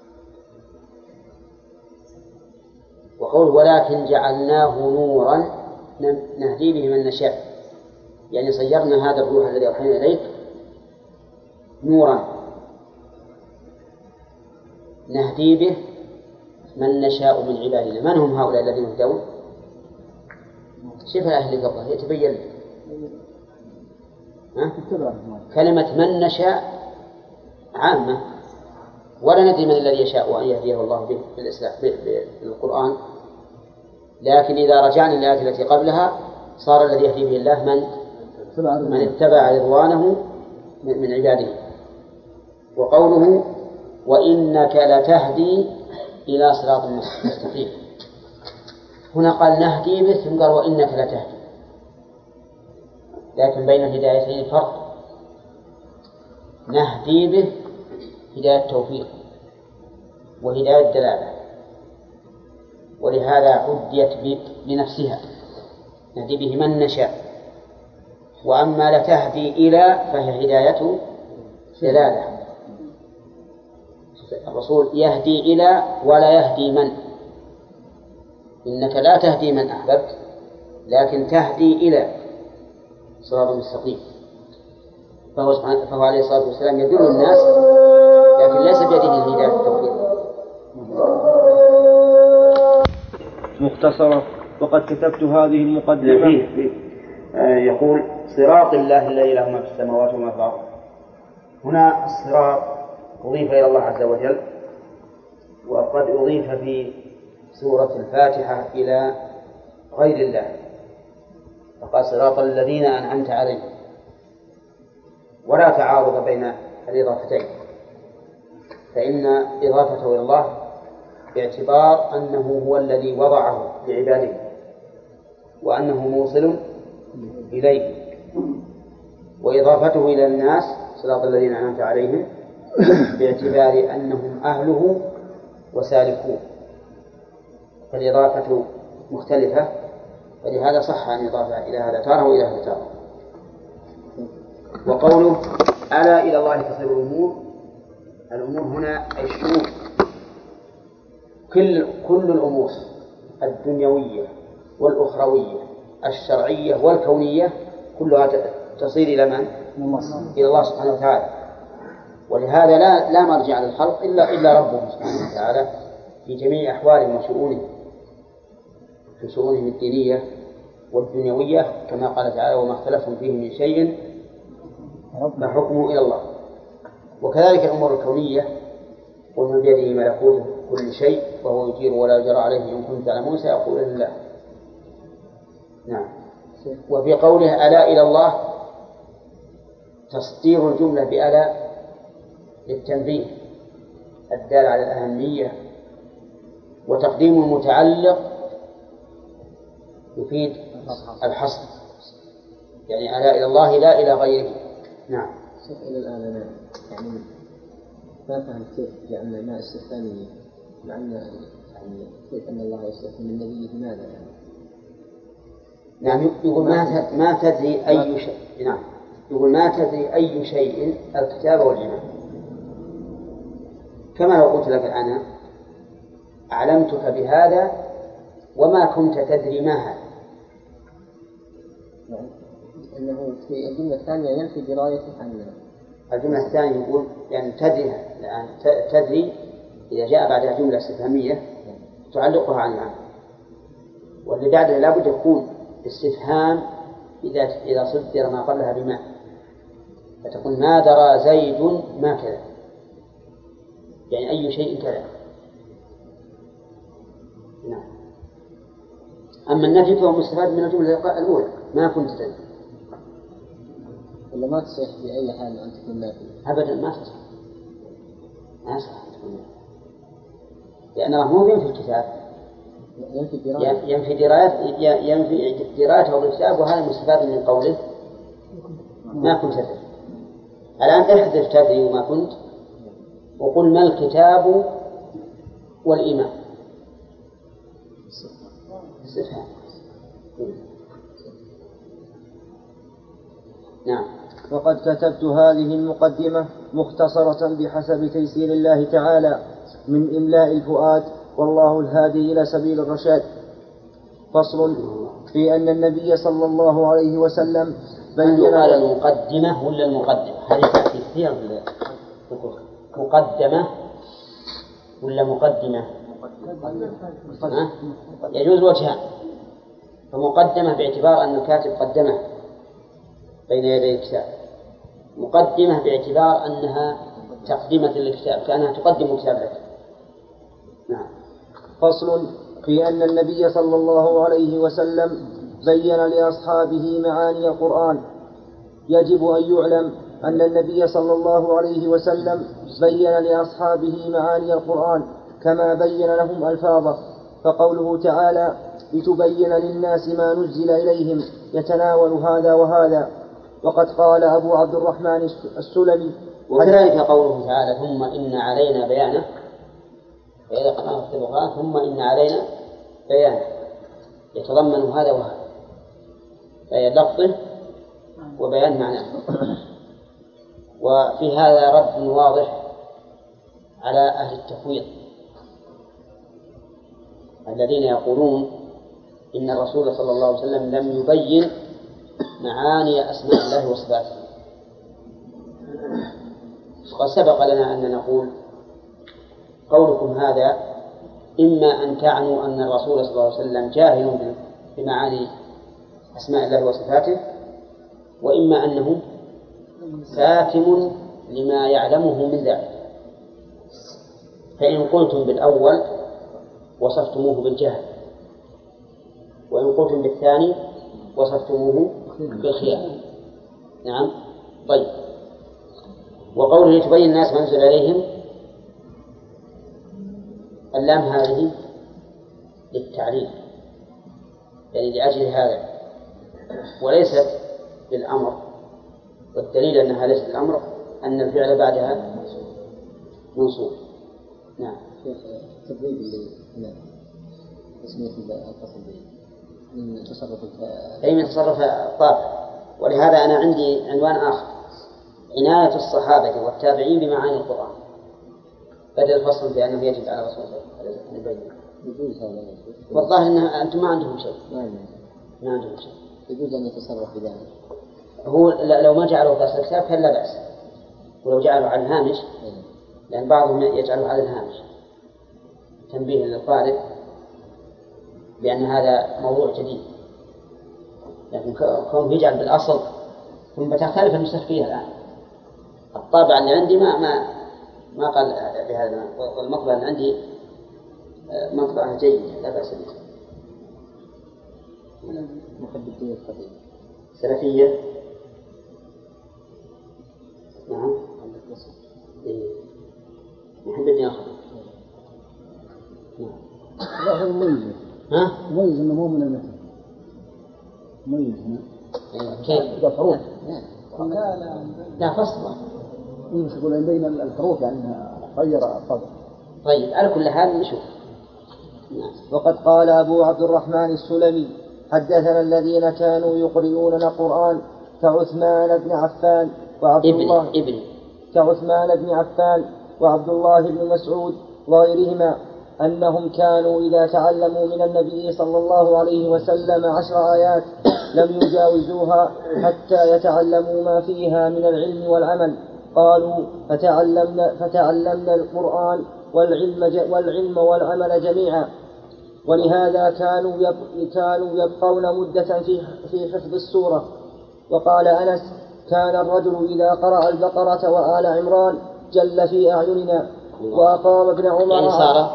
وقول ولكن جعلناه نورا نهدي به من نشاء، يعني صيرنا هذا الروح الذي أوحينا إليك نورا نهدي به من نشاء من عبادنا. من هم هؤلاء الذين يهدون؟ شوف الأهل قبله يتبين. كلمة من نشاء عامة، ولا ندري من الذي يشاء أن يهديه الله به بالقرآن، لكن إذا رجعنا للآية التي قبلها صار الذي يهدي به الله من اتبع رضوانه من عباده. وقوله وإنك لتهدي إلى صراط مستقيم، هنا قال نهدي به ثم قال وإنك لتهدي، لكن بين الهدايتين فرق. نهدي به هداية توفيق وهداية دلالة، ولهذا عديت بنفسها نهدي به من نشاء. وأما لتهدي إلى فهي هداية دلالة. الرسول يهدي إلى ولا يهدي من، إنك لا تهدي من أحببت لكن تهدي إلى صراط مستقيم. فهو عليه الصلاة والسلام يدل الناس لكن ليس بيده الهداية التوفيق. مختصرة. وقد كتبت هذه المقدمة يقول صراط الله الذي له ما في السماوات وما في الأرض. هنا الصراط أضيف إلى الله عز وجل، وقد أضيف في سورة الفاتحة إلى غير الله، فقال صراط الذين أنعمت عليهم، ولا تعارض بين الإضافتين، فإن إضافته إلى الله باعتبار أنه هو الذي وضعه لعباده وأنه موصل إليه، وإضافته إلى الناس صراط الذين أنعمت عليهم باعتبار أنهم أهله وسالكون، فالإضافة مختلفة، فلهذا صح أن يضاف إلى هذا تارة وإلى هذا تارة. وقوله ألا إلى الله تصير الأمور، الأمور هنا الشؤون، كل الأمور الدنيوية والأخروية الشرعية والكونية كلها تصير إلى من؟ إلى الله سبحانه وتعالى. ولهذا لا مرجع للخلق إلا ربه سبحانه وتعالى في جميع أحوالهم وشؤونهم، في شؤونهم الدينية والدنيوية، كما قال تعالى وما اختلفتم فيه من شيء فحكمه إلى الله. وكذلك الأمور الكونية ومن بيده ملكوت كل شيء وهو يجير ولا يجرى عليه إن كنتم تعلمون سيقول لله. نعم. وفي قوله ألا إلى الله تصدير الجملة بألا للتنبيه الدال على الأهمية، وتقديم المتعلق يفيد الحصر، يعني ألا إلى الله لا إلى غيره. نعم. إلى الآن أنا يعني ما فهمت كيف لأن الماء استثنائية، مع أن يعني كيف أن الله يستثني من نبيه ماذا يعني؟ نعم. يقول ما تدري أي شيء. نعم. يقول ما تدري أي شيء الكتاب والإيمان، كما لو قلت لك أنا أعلمتك بهذا وما كنت تدري ما هذا. يعني أنه في الجملة الثانية ينفي درايته عن الجملة الثانية، يقول يعني تدري الآن تدري إذا جاء بعدها جملة استفهامية تعلقها عن العام، واللي بعدها لابد يكون استفهام إذا صدر ما قبلها بما، فتقول ما درى زيد ما كذا، يعني أي شيء كذا. نعم. أما النفي فهو مستفاد من الجملة الأولى ما كنت تدري، ولا ما تصح بأي حال أن تكون نافية؟ أبدا ما تصح، ما يصح أن تكون نافية، لأنه مو ينفي الكتاب، ينفي درايته بالكتاب، وهذا مستفاد من قوله ما كنت تدري. الآن احذف تدري وما كنت وقل ما الكتاب والإيمان استفهام. نعم. وقد كتبت هذه المقدمة مختصرة بحسب تيسير الله تعالى من إملاء الفؤاد، والله الهادي إلى سبيل الرشاد. فصل في أن النبي صلى الله عليه وسلم بين قال المقدمة ولا المقدمة؟ هذه تأتي كثيرا في الفقه. مقدمة ولا مقدمة؟ يجوز وجهان. فمقدمة باعتبار أن الكاتب قدمه بين يدي الكتاب، مقدمة باعتبار أنها تقدمة للكتاب كأنها تقدم الكتاب لك. نعم. فصل في أن النبي صلى الله عليه وسلم بين لأصحابه معاني القرآن. يجب أن يعلم أن النبي صلى الله عليه وسلم بين لأصحابه معاني القرآن كما بين لهم ألفاظه، فقوله تعالى لتبين للناس ما نزل إليهم يتناول هذا وهذا. وقد قال أبو عبد الرحمن السلمي وكذلك قوله تعالى ثم إن علينا بيانه، فإذا قرأنا في القرآن ثم إن علينا بيانه يتضمن هذا وهذا، بيان لفظه وبيان معناه. وفي هذا رد واضح على أهل التفويض الذين يقولون إن الرسول صلى الله عليه وسلم لم يبين معاني أسماء الله وصفاته. وقد سبق لنا أن نقول قولكم هذا إما أن تعنوا أن الرسول صلى الله عليه وسلم جاهل بمعاني أسماء الله وصفاته، وإما أنه كاتم لما يعلمه من ذلك. فإن قلتم بالأول وصفتموه بالجهل، وإن قلتم بالثاني وصفتموه بالخيانة. نعم. طيب. وقوله تبين الناس ما نزل إليهم، اللام هذه للتعليل، يعني لأجل هذا وليست للأمر، والدليل أنها ليست للأمر أن الفعل بعدها منصوب. نعم. التدريب اللي هنا تسمية الفصل من تصرف أي من تصرف الطابع. ولهذا أنا عندي عنوان آخر: عناية الصحابة والتابعين بمعاني القرآن، بدل الفصل بأنه يجب على رسول الله أن يبين. يجوز هذا؟ والله أن أنتم ما عندهم شيء. ما عندهم شيء. يجوز أن يتصرف بذلك. هو لو ما جعلوا درس الكتاب فلا بأس، ولو جعلوا على الهامش، لأن بعضهم يجعله على الهامش تنبيه للقارئ بأن هذا موضوع جديد، لكن كونه يجعل بالأصل ثم تختلف النسخ فيها الآن. الطابع اللي عندي ما قال بهذا، والمطبعة اللي عندي مطبعة جيدة لا بأس بها. محب الدين الخطيب سلفية. نعم. محب الدين الخطيب. لا هو مميز. ها؟ مميز إنه مو من المثل. مميز هنا. كيف؟ الحروف. لا فصل. يقول بين الحروف يعني غير الفضل. طيب على كل حال نشوف. وقد قال أبو عبد الرحمن السلمي حدثنا الذين كانوا يقرؤون القرآن كعثمان بن عفان وعبد الله كعثمان بن عفان وعبد الله بن مسعود وغيرهما أنهم كانوا إذا تعلموا من النبي صلى الله عليه وسلم 10 آيات لم يجاوزوها حتى يتعلموا ما فيها من العلم والعمل. قالوا فتعلمنا القرآن والعلم والعمل جميعا. ولهذا كانوا يبقون مدة في حفظ السورة. وقال أنس كان الرجل إذا قرأ البقرة وآل عمران جل في أعيننا. وأقام ابن عمر يعني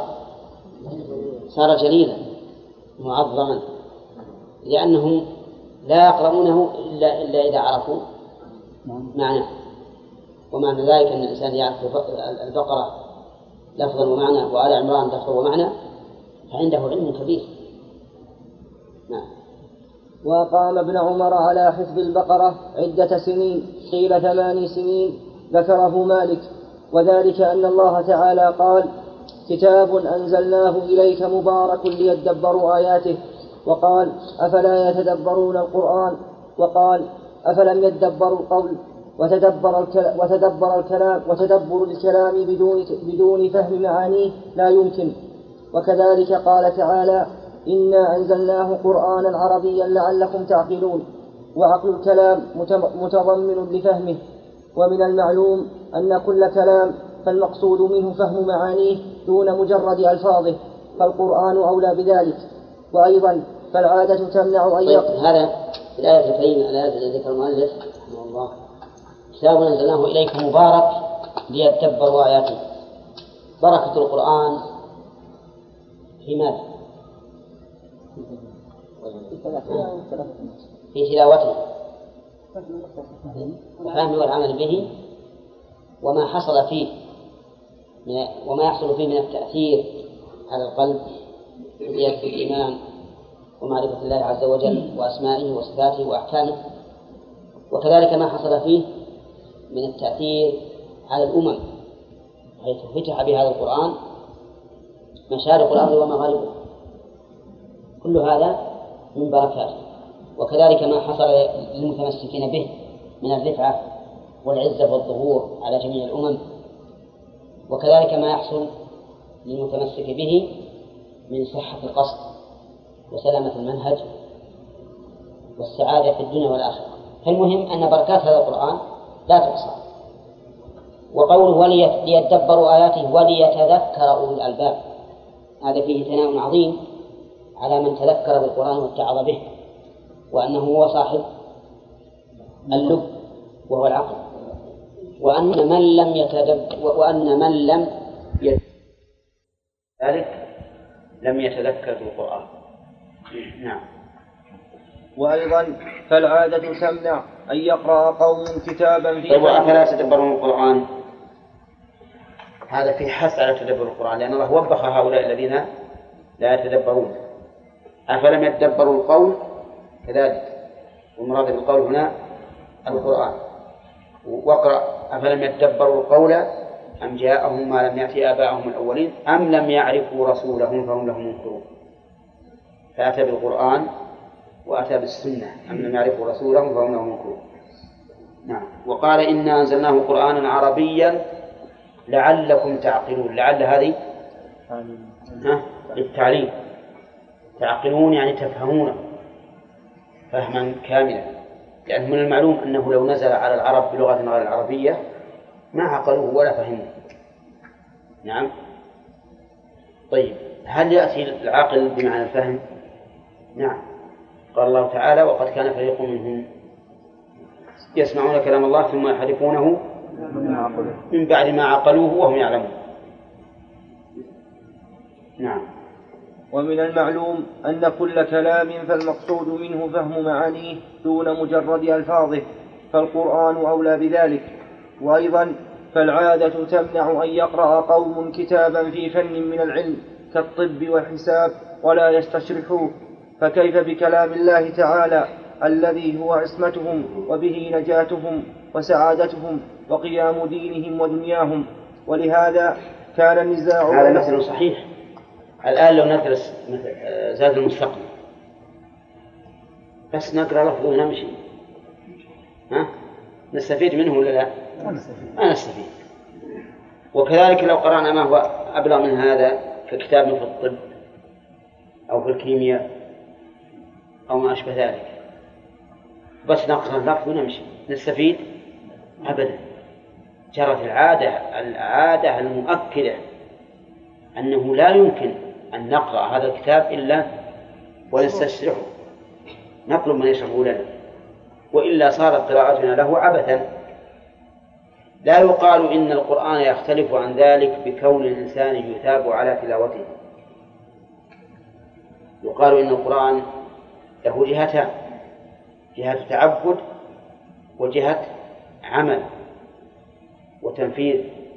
صار جليلا معظما، لأنهم لا يقرؤونه إلا إذا عرفوا معناه. ومعنى ذلك أن الإنسان يعرف البقرة لفظا ومعنى وآل عمران لفظا ومعنى فعنده علم كبير. نعم. وقام ابن عمر على حفظ البقرة عدة سنين، قيل 8 سنين ذكره مالك. وذلك أن الله تعالى قال كتاب أنزلناه إليك مبارك ليدبروا آياته. وقال أفلا يتدبرون القرآن. وقال أفلم يدبروا القول. وتدبر الكلام بدون فهم معانيه لا يمكن. وكذلك قال تعالى إنا أنزلناه قرآنا عربيا لعلكم تعقلون. وعقل الكلام متضمن لفهمه. ومن المعلوم أن كل كلام فالمقصود منه فهم معانيه دون مجرد ألفاظه، فالقرآن أولى بذلك. وأيضا فالعادة تمنع أن هذا في الآية تبين الآية التي ذكر المؤلف رحمه الله: كتاب أنزلناه إليكم مبارك ليدبروا آياته. بركة القرآن في ماذا؟ في تلاوته وفهمه والعمل به، وما حصل فيه وما يحصل فيه من التأثير على القلب بزيادة الإيمان ومعرفة الله عز وجل وأسمائه وصفاته وأحكامه، وكذلك ما حصل فيه من التأثير على الأمم، حيث فتح بهذا القرآن مشارق الأرض ومغاربها، كل هذا من بركاته. وكذلك ما حصل للمتمسكين به من الرفعة والعزة والظهور على جميع الأمم، وكذلك ما يحصل للمتمسك به من صحة القصد وسلامة المنهج والسعادة في الدنيا والآخرة. فالمهم أن بركات هذا القرآن لا تحصى. وقوله ليدبروا آياته وليتذكر أولو الألباب، هذا فيه ثناء عظيم على من تذكر بالقرآن واتعظ به، وأنه هو صاحب اللب وهو العقل، وأن من لم ذلك لم يتذكر بالقرآن. نعم. وأيضا فالعادة تمنع أن يقرأ قوم كتابا في أفلا يتدبرون القرآن؟ هذا في حث على تدبر القرآن، لأن الله وبخ هؤلاء الذين لا يتدبرون. أفلم يتدبروا القول كذلك، والمراد بالقول هنا القرآن. واقرأ أفلم يتدبروا القول أم جاءهم ما لم يأتي آباءهم الأولين أم لم يعرفوا رسولهم فهم له منكرون. فأتى بالقرآن وأتى بالسنة، أم لم يعرفوا رسولهم فهم له منكرون. نعم. وقال إنا أنزلناه قرآنا عربيا لعلكم تعقلون. لعل هذه للتعليم، تعقلون يعني تفهمون فهما كاملا، لأن من المعلوم أنه لو نزل على العرب بلغة غير العربية ما عقلوه ولا فهموه. نعم. طيب، هل يأتي العقل بمعنى الفهم؟ نعم. قال الله تعالى: وقد كان فريق منهم يسمعون كلام الله ثم يحرفونه من بعد ما عقلوه وهم يعلمون. نعم. ومن المعلوم أن كل كلام فالمقصود منه فهم معانيه دون مجرد ألفاظه، فالقرآن أولى بذلك. وأيضا فالعادة تمنع أن يقرأ قوم كتابا في فن من العلم كالطب والحساب ولا يستشرحوه، فكيف بكلام الله تعالى الذي هو عصمتهم وبه نجاتهم وسعادتهم وقيام دينهم ودنياهم. ولهذا كان النزاع. هذا مثل صحيح. الآن لو ندرس زاد المستقبل بس نقرأ لفظه ونمشي، نستفيد منه ولا لا؟ ما نستفيد. وكذلك لو قرأنا ما هو أبلغ من هذا ككتاب في الطب أو في الكيمياء أو ما أشبه ذلك، بس نقرأ اللفظ ونمشي نستفيد؟ أبدا. جرت العادة المؤكدة أنه لا يمكن أن نقرأ هذا الكتاب إلا ونستشرحه، نطلب من يشرحه لنا، وإلا صارت قراءتنا له عبثا. لا يقال إن القرآن يختلف عن ذلك بكون الإنسان يثاب على تلاوته. يقال إن القرآن له جهتان: جهة تعبد وجهة عمل وتنفيذ.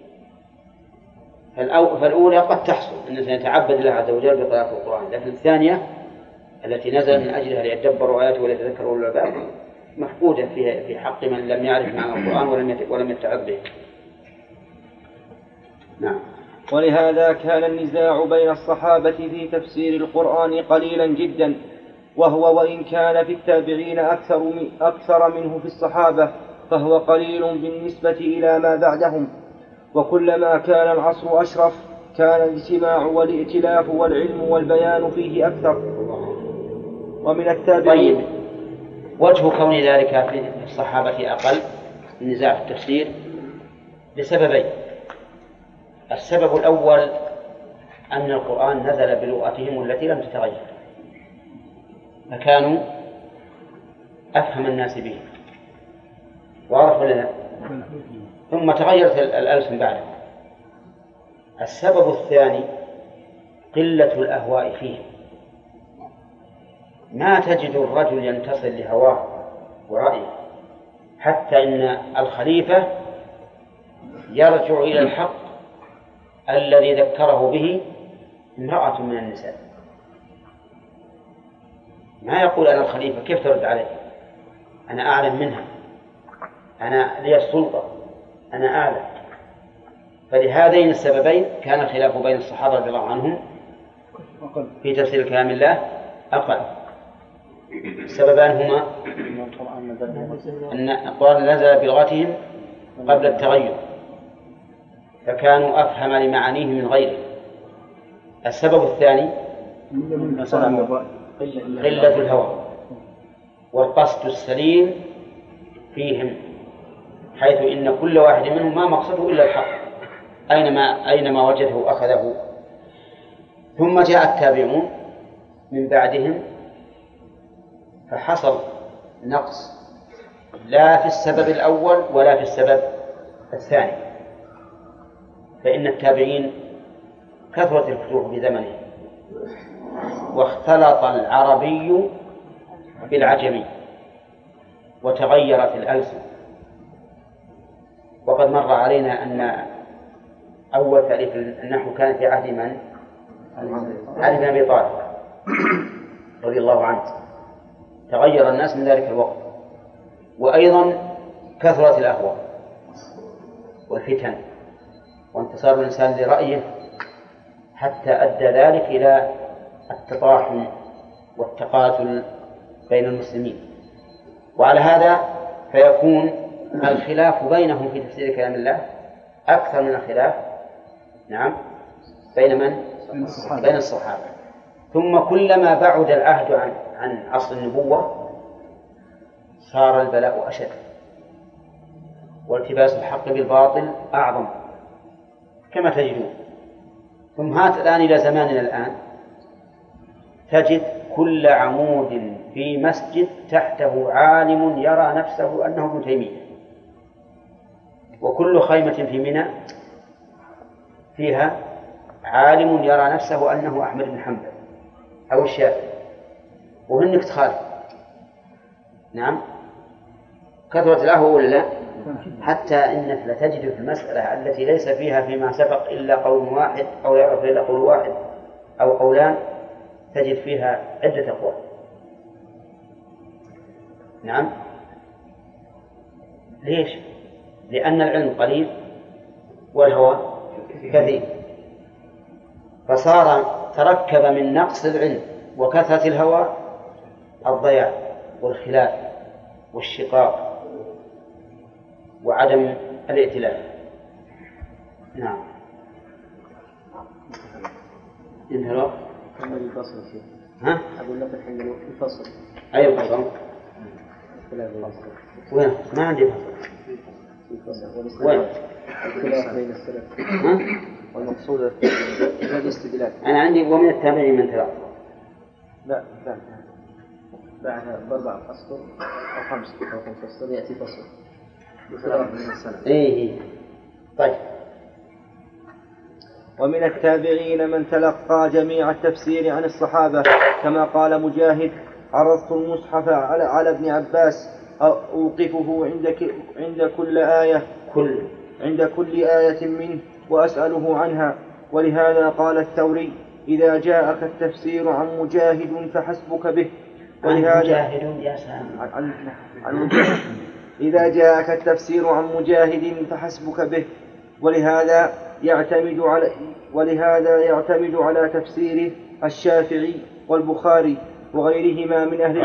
فالأولى قد تحصل أن الإنسان يتعبد الله عز وجل بقراءة القرآن، لكن الثانية التي نزل من أجلها ليدبروا آياته وليتذكروا أولو الألباب مفقودة في حق من لم يعرف معنى القرآن ولم يتعب به. نعم. ولهذا كان النزاع بين الصحابة في تفسير القرآن قليلا جدا، وهو وإن كان في التابعين أكثر منه في الصحابة فهو قليل بالنسبة إلى ما بعدهم. وكلما كان العصر أشرف كان الاجتماع والائتلاف والعلم والبيان فيه أكثر، ومن التابعين. طيب، وجه كون ذلك في الصحابة أقل النزاع في التفسير لسببين. السبب الأول أن القرآن نزل بلغتهم التي لم تتغير، فكانوا أفهم الناس به، واضح ولا لا؟ ثم تغيرت الألسن بعد. السبب الثاني قلة الأهواء فيه، ما تجد الرجل ينتصر لهواه ورأيه، حتى إن الخليفة يرجع إلى الحق الذي ذكره به امرأة من النساء، ما يقول أنا الخليفة كيف ترد عليه، أنا أعلم منها، أنا لي السلطة، أنا أعلم. فلهذين السببين كان الخلاف بين الصحابة رضي الله عنهم في تفسير كلام الله أقل. السببان هما أن القرآن نزل بلغتهم قبل التغير، فكانوا أفهم لمعانيه من غيره. السبب الثاني قلة الهوى والقصد السليم فيهم، حيث إن كل واحد منهم ما مقصده إلا الحق، أينما وجده أخذه. ثم جاء التابعون من بعدهم فحصل نقص لا في السبب الأول ولا في السبب الثاني، فإن التابعين كثرت الفتوح بزمنه، واختلط العربي بالعجمي، وتغيرت الألسن. وقد مر علينا أن أول تأليف النحو كان في عهد من؟ علي بن أبي طالب رضي الله عنه. تغير الناس من ذلك الوقت، وأيضا كثرت الأهواء والفتن وانتصار الإنسان لرأيه، حتى أدى ذلك إلى التطاحن والتقاتل بين المسلمين. وعلى هذا فيكون الخلاف بينهم في تفسير كلام الله أكثر من الخلاف بين من؟ بين الصحابة. ثم كلما بعد العهد عن أصل النبوة صار البلاء أشد، والتباس الحق بالباطل أعظم كما تجدون. ثم هات الآن إلى زماننا الآن تجد كل عمود في مسجد تحته عالم يرى نفسه أنه ابن تيمية، وكل خيمة في منى فيها عالم يرى نفسه أنه أحمد بن حنبل أو الشافعي، وهنك تخالف. نعم، كثرة الأهوى ولا لا؟ حتى إنك لتجد في المسألة التي ليس فيها فيما سبق إلا قول واحد أو لا يعرف إلا قول واحد أو قولان، تجد فيها عدة أقوال. نعم، ليش؟ لأن العلم قليل والهوى كثير، فصار تركب من نقص العلم وكثرة الهوى الضياع والخلاف والشقاق وعدم الائتلاف. نعم، انتهى الوقت. كمل الفصل شيء. ها؟ أقول لك الحين الفصل. أي الفصل؟ وين؟ ما عندي فصل. وين؟ الخلاف بين السلف. ها؟ والمقصود هذا الاستدلال. أنا عندي ومن التابعين من تبع. لا بعدها بأربع أسطر أو خمس أسطر يأتي فصل بخلاف من السنة. إيه طيب. ومن التابعين من تلقى جميع التفسير عن الصحابة، كما قال مجاهد: عرضت المصحف على ابن عباس أوقفه عند كل آية منه وأسأله عنها. ولهذا قال الثوري: إذا جاءك التفسير عن مجاهد فحسبك به. إذا جاءك التفسير عن مجاهد فحسبك به. ولهذا يعتمد على تفسيره الشافعي والبخاري وغيرهما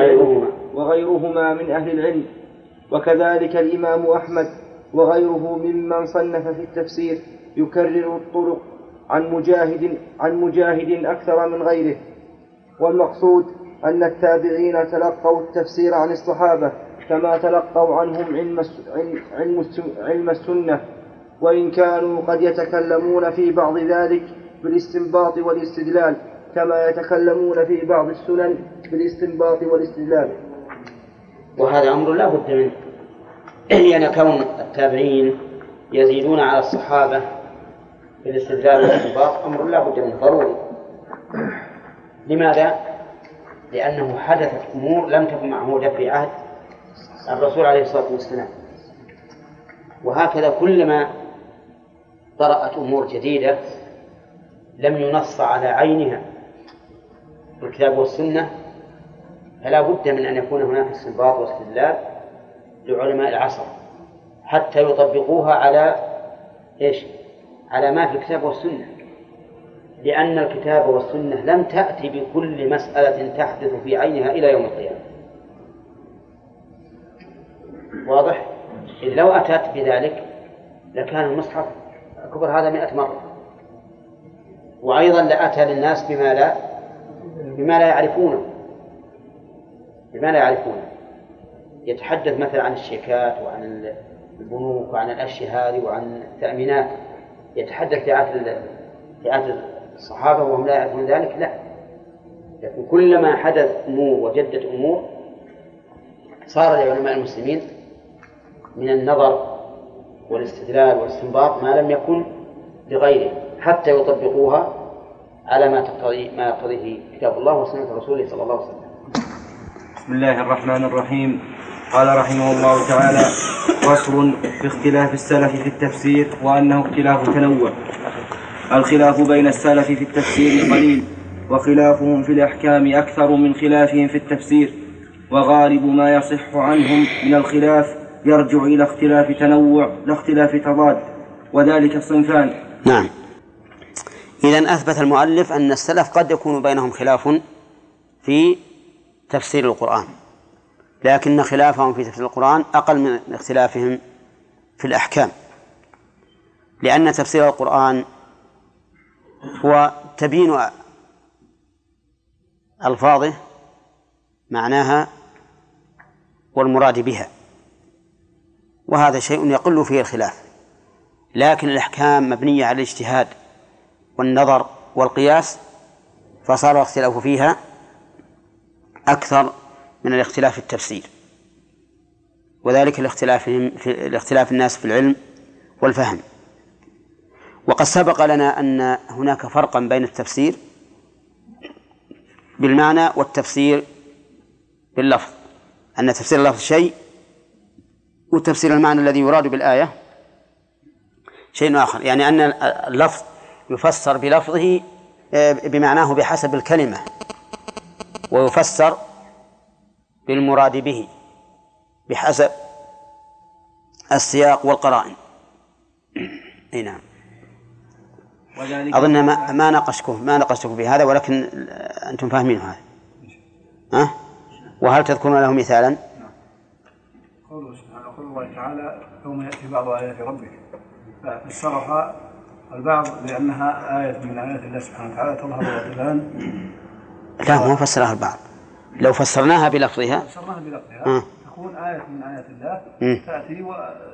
من أهل العلم، وكذلك الإمام أحمد وغيره ممن صنف في التفسير يكرر الطرق عن مجاهد أكثر من غيره. والمقصود أن التابعين تلقوا التفسير عن الصحابة كما تلقوا عنهم علم السنة، وإن كانوا قد يتكلمون في بعض ذلك بالاستنباط والاستدلال كما يتكلمون في بعض السنن بالاستنباط والاستدلال. وهذا أمر لا بد منه، يعني كون التابعين يزيدون على الصحابة بالاستدلال والاستنباط أمر لا بد منه ضروري. لماذا؟ لأنه حدثت أمور لم تكن معهودة في عهد الرسول عليه الصلاة والسلام، وهكذا كلما طرأت أمور جديدة لم ينص على عينها في الكتاب والسنة فلا بد من أن يكون هناك استنباط واستدلال لعلماء العصر حتى يطبقوها على إيش؟ على ما في الكتاب والسنة، لأن الكتاب والسنة لم تأتي بكل مسألة تحدث في عينها إلى يوم القيامة. واضح؟ إذ لو أتت بذلك لكان المصحف أكبر هذا 100 مرة، وأيضا لأتى للناس بما لا يعرفونه، يتحدث مثلا عن الشيكات وعن البنوك وعن الأشياء هذه وعن التأمينات، يتحدث في عهد الصحابة وهم لا يعرفون ذلك، لا، لكن كلما حدث أمور وجدت أمور صار لعلماء المسلمين من النظر والاستدلال والاستنباط ما لم يكن لغيره حتى يطبقوها على ما يقتضيه كتاب الله وسنة رسوله صلى الله عليه وسلم. بسم الله الرحمن الرحيم. قال رحمه الله تعالى: فصل في اختلاف السلف في التفسير وأنه اختلاف تنوع. الخلاف بين السلف في التفسير قليل، وخلافهم في الأحكام أكثر من خلافهم في التفسير، وغالب ما يصح عنهم من الخلاف يرجع إلى اختلاف تنوع لا اختلاف تضاد، وذلك صنفان. نعم. إذن أثبت المؤلف أن السلف قد يكون بينهم خلاف في تفسير القرآن، لكن خلافهم في تفسير القرآن أقل من اختلافهم في الأحكام، لأن تفسير القرآن هو تبيين ألفاظه معناها والمراد بها، وهذا شيء يقل فيه الخلاف، لكن الأحكام مبنية على الاجتهاد والنظر والقياس، فصار الاختلاف فيها أكثر من الاختلاف في التفسير، وذلك الاختلاف الناس في العلم والفهم. وقد سبق لنا أن هناك فرقا بين التفسير بالمعنى والتفسير باللفظ، أن تفسير اللفظ شيء وتفسير المعنى الذي يراد بالآية شيء آخر، يعني أن اللفظ يفسر بلفظه بمعناه بحسب الكلمة، ويفسر بالمراد به بحسب السياق والقرائن. نعم. أظن ما ناقشتكم في هذا، ولكن أنتم فاهمين هذا. وهل تذكرون له مثالا؟ قول الله تعالى: يوم يأتي بعض آيات ربك، فسرها البعض لأنها آية من آيات الله سبحانه وتعالى تظهر وتبان. لا، ما فسرها البعض، لو فسرناها بلفظها تكون آية من آيات الله تأتي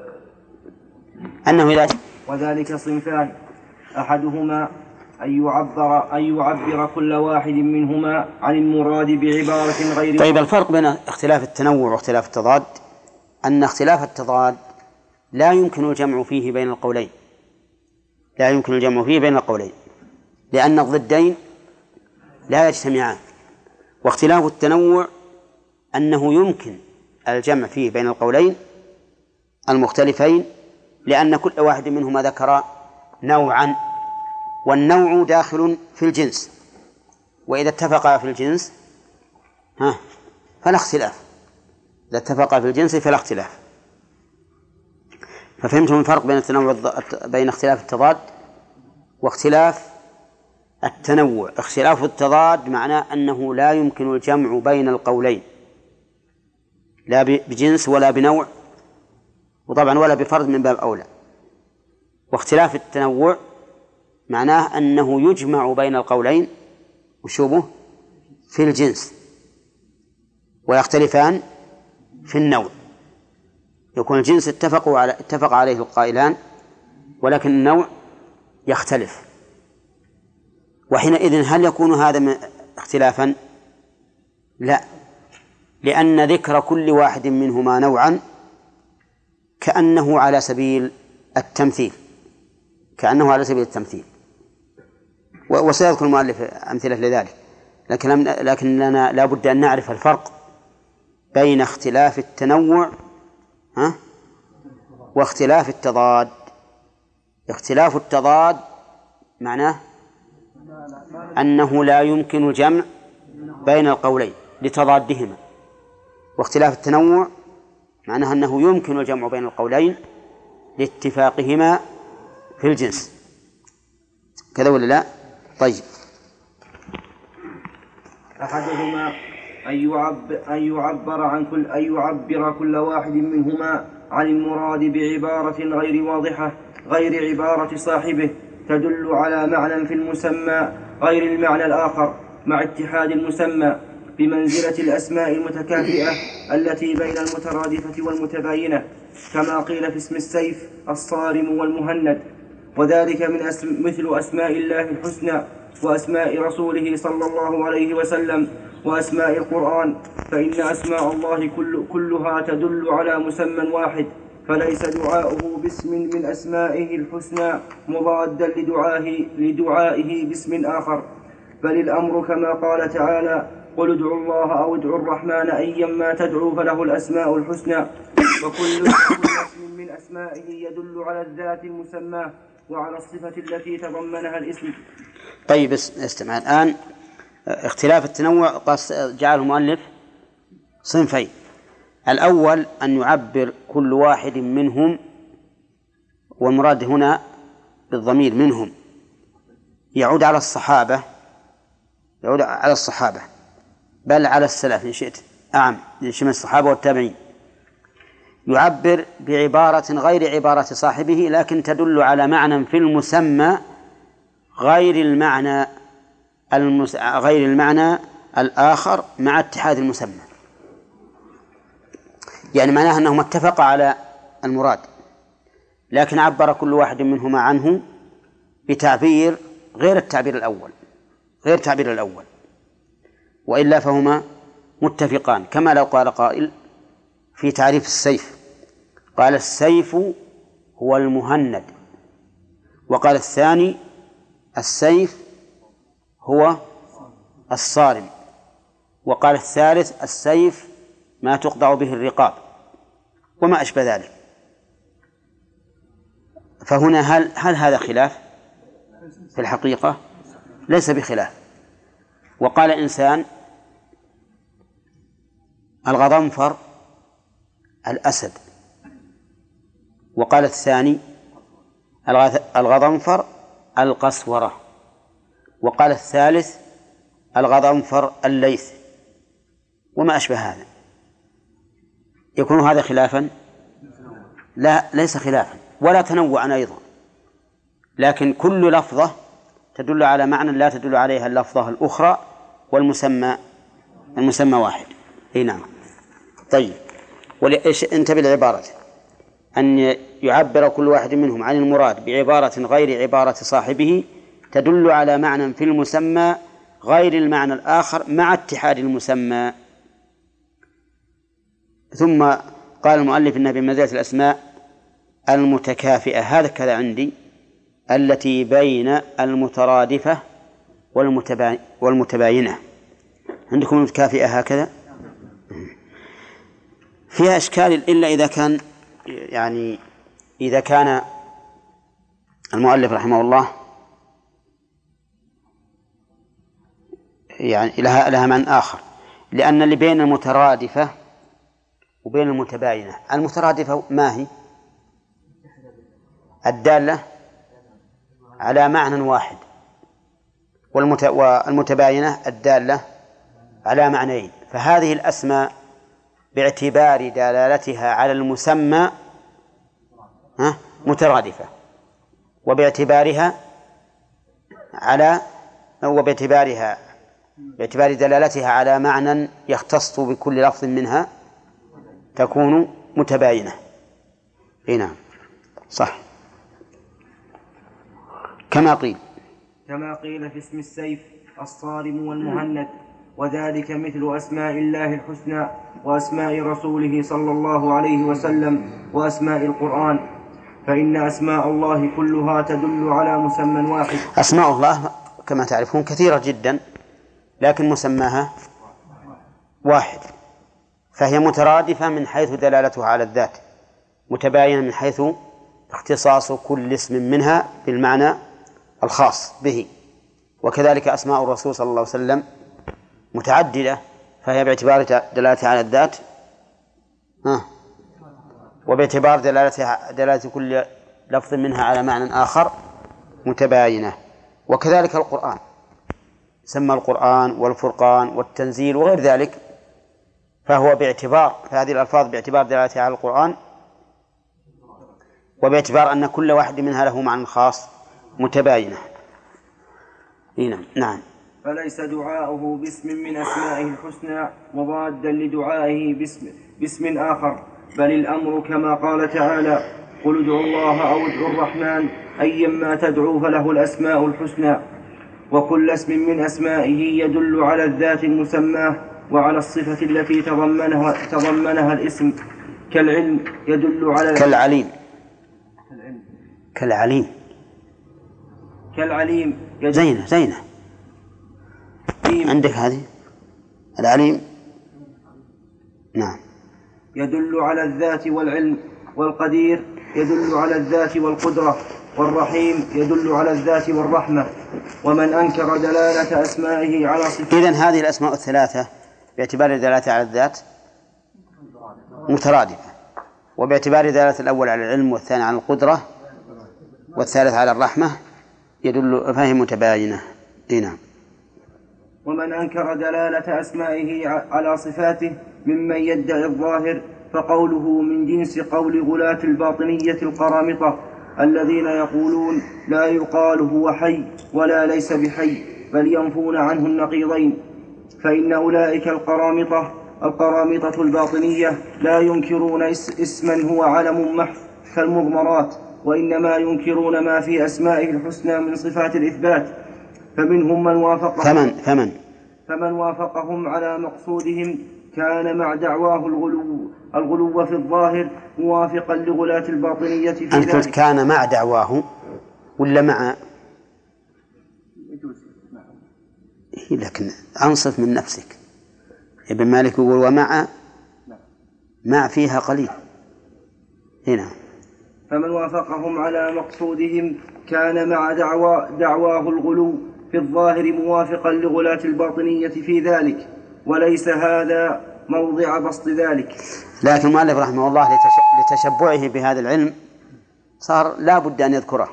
أنه إذا وذلك صنفان: أحدهما أن يعبر كل واحد منهما عن المراد بعبارة غير. طيب، الفرق بين اختلاف التنوع واختلاف التضاد أن اختلاف التضاد لا يمكن الجمع فيه بين القولين، لأن الضدين لا يجتمعان. واختلاف التنوع أنه يمكن الجمع فيه بين القولين المختلفين، لأن كل واحد منهما ذكر نوعا، والنوع داخل في الجنس، وإذا اتفقا في الجنس فلا اختلاف، إذا اتفقا في الجنس فلا اختلاف. ففهمتم الفرق بين التنوع بين اختلاف التضاد واختلاف التنوع؟ اختلاف التضاد معناه أنه لا يمكن الجمع بين القولين، لا بجنس ولا بنوع، وطبعا ولا بفرد من باب أولى. واختلاف التنوع معناه أنه يجمع بين القولين وشوبه في الجنس، ويختلفان في النوع. يكون الجنس اتفق عليه القائلان، ولكن النوع يختلف. وحينئذ هل يكون هذا اختلافا؟ لا، لأن ذكر كل واحد منهما نوعا كأنه على سبيل التمثيل، وسيذكر المؤلف أمثلة لذلك. لكننا لا بد أن نعرف الفرق بين اختلاف التنوع واختلاف التضاد. اختلاف التضاد معناه أنه لا يمكن الجمع بين القولين لتضادهما، واختلاف التنوع معناه أنه يمكن الجمع بين القولين لاتفاقهما في الجنس. كذا ولا لا؟ طيب. أحدهما أن يعبر كل واحد منهما عن المراد بعبارة غير واضحة غير عبارة صاحبه تدل على معنى في المسمى غير المعنى الآخر، مع اتحاد المسمى بمنزلة الأسماء المتكافئة التي بين المترادفة والمتباينة، كما قيل في اسم السيف الصارم والمهند، وذلك مثل أسماء الله الحسنى وأسماء رسوله صلى الله عليه وسلم وأسماء القرآن، فإن أسماء الله كلها تدل على مسمى واحد، فليس دعاؤه باسم من أسمائه الحسنى مضادا لدعائه باسم آخر، بل الأمر كما قال تعالى: قل ادعوا الله أو ادعوا الرحمن أيما تدعوا فله الأسماء الحسنى، وكل اسم من أسمائه يدل على الذات المسمى وعلى الصفة التي تضمنها الاسم. طيب استمع الآن. اختلاف التنوع جعله المؤلف صنفين. الأول أن يعبر كل واحد منهم، والمراد هنا بالضمير منهم يعود على الصحابة، بل على السلف إن شئت، شمل الصحابة والتابعين. يعبر بعبارة غير عبارة صاحبه، لكن تدل على معنى في المسمى غير المعنى الآخر مع اتحاد المسمى. يعني معناه أنهم اتفقا على المراد، لكن عبر كل واحد منهما عنه بتعبير غير تعبير الأول، وإلا فهما متفقان. كما لو قال قائل في تعريف السيف، قال: السيف هو المهند، وقال الثاني: السيف هو الصارم، وقال الثالث: السيف ما تقطع به الرقاب، وما أشبه ذلك. فهنا هل هذا خلاف؟ في الحقيقة ليس بخلاف. وقال إنسان: الغضنفر الأسد، وقال الثاني: الغضنفر القسورة، وقال الثالث: الغضنفر الليث، وما أشبه هذا. يكون هذا خلافا؟ لا، ليس خلافا ولا تنوعا أيضا، لكن كل لفظة تدل على معنى لا تدل عليها اللفظة الأخرى، والمسمى واحد. أي نعم. طيب، انتبه للعبارة: أن يعبر كل واحد منهم عن المراد بعبارة غير عبارة صاحبه تدل على معنى في المسمى غير المعنى الآخر مع اتحاد المسمى. ثم قال المؤلف إنها بمنزلة الأسماء المتكافئة، هذا كذا عندي، التي بين المترادفة والمتباينة. عندكم المتكافئة هكذا؟ فيها إشكال إلا إذا كان المؤلف رحمه الله يعني لها معنى آخر، لأن اللي بين المترادفة وبين المتباينة، المترادفة ما هي؟ الدالة على معنى واحد، والمتباينة الدالة على معنيين. فهذه الأسماء باعتبار دلالتها على المسمى مترادفة، وباعتبارها باعتبار دلالتها على معنى يختص بكل لفظ منها تكون متباينة. نعم صح. كما قيل في اسم السيف الصارم والمهند، وذلك مثل أسماء الله الحسنى وأسماء رسوله صلى الله عليه وسلم وأسماء القرآن، فإن أسماء الله كلها تدل على مسمى واحد. أسماء الله كما تعرفون كثيرة جدا، لكن مسماها واحد، فهي مترادفة من حيث دلالتها على الذات، متباينة من حيث اختصاص كل اسم منها بالمعنى الخاص به. وكذلك أسماء الرسول صلى الله عليه وسلم متعددة، فهي باعتبار دلالتها على الذات وباعتبار دلالة كل لفظ منها على معنى آخر متباينة. وكذلك القرآن، سمى القرآن والفرقان والتنزيل وغير ذلك، فهو باعتبار هذه الألفاظ باعتبار دلالتها على القرآن، وباعتبار أن كل واحد منها له معنى خاص متباينة. نعم. فليس دعاؤه باسم من أسمائه الحسنى مضادا لدعائه باسم آخر، بل الأمر كما قال تعالى: قل ادعوا الله أو ادعوا الرحمن أيما تدعوا فله الأسماء الحسنى. وكل اسم من أسمائه يدل على الذات المسماه وعلى الصفة التي تضمنها الاسم، كالعلم يدل على كالعليم زينة عندك هذه العليم. نعم. يدل على الذات والعلم، والقدير يدل على الذات والقدرة، والرحيم يدل على الذات والرحمة. ومن أنكر دلالة أسمائه على صفاته، إذن هذه الأسماء الثلاثة باعتبار دلالتها على الذات مترادفة، وباعتبار دلالة الأول على العلم والثاني على القدرة والثالث على الرحمة يدل فهي متباينة. نعم. ومن أنكر دلالة أسمائه على صفاته ممن يدعي الظاهر فقوله من جنس قول غلاة الباطنية القرامطة الذين يقولون لا يقال هو حي ولا ليس بحي، بل ينفون عنه النقيضين. فإن أولئك القرامطة الباطنية لا ينكرون اسما هو علم محض كالمضمرات، وإنما ينكرون ما في أسمائه الحسنى من صفات الإثبات. فمنهم من فمن وافقهم على مقصودهم كان مع دعواه الغلو في الظاهر موافقا لغلاة الباطنية في ذلك. أنت كان مع دعواه ولا مع؟ لكن أنصف من نفسك. ابن مالك يقول ومع مع فيها قليل هنا. فمن وافقهم على مقصودهم كان مع دعواه الغلو في الظاهر موافقا لغلاة الباطنية في ذلك، وليس هذا موضع بسط ذلك. لكن المؤلف رحمه الله لتشبعه بهذا العلم صار لا بد أن يذكره.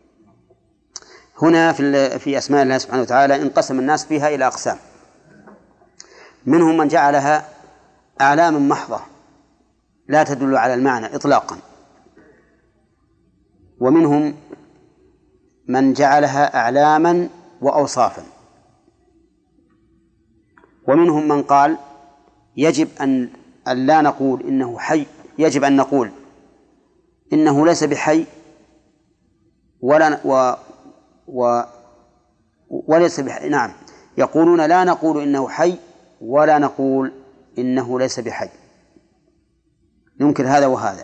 هنا في أسماء الله سبحانه وتعالى انقسم الناس فيها إلى أقسام. منهم من جعلها أعلاما محضة لا تدل على المعنى إطلاقا، ومنهم من جعلها أعلاما وأوصافا، ومنهم من قال يجب أن لا نقول إنه حي، يجب أن نقول إنه ليس بحي وليس بحي. نعم، يقولون لا نقول إنه حي ولا نقول إنه ليس بحي، يمكن هذا وهذا.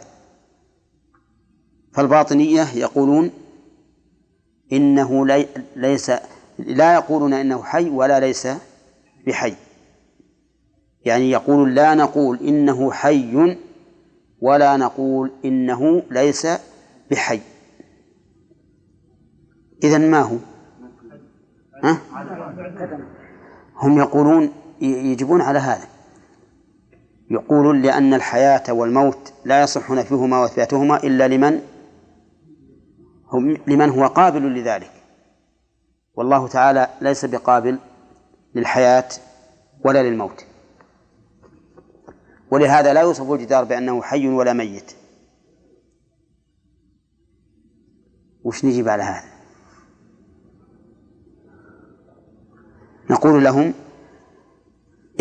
فالباطنية يقولون إنه لا يقولون إنه حي ولا ليس بحي، يعني يقول لا نقول إنه حي ولا نقول إنه ليس بحي. إذن ما هو؟ هم يقولون يجبون على هذا، يقولون لأن الحياة والموت لا يصح نفيهما وإثباتهما إلا لمن هو قابل لذلك، والله تعالى ليس بقابل للحياة ولا للموت، ولهذا لا يوصف الجدار بأنه حي ولا ميت. وش نجيب على هذا؟ نقول لهم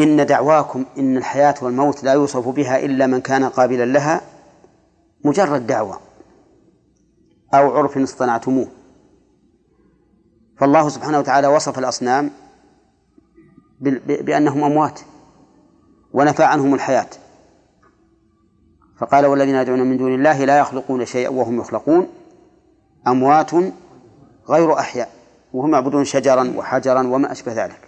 إن دعواكم إن الحياة والموت لا يوصف بها إلا من كان قابلا لها مجرد دعوة أو عرف اصطنعتموه. فالله سبحانه وتعالى وصف الأصنام بأنهم أموات ونفى عنهم الحياة، فقال والذين يدعون من دون الله لا يخلقون شيئا وهم يخلقون أموات غير أحياء وهم يعبدون شجرا وحجرا وما أشبه ذلك.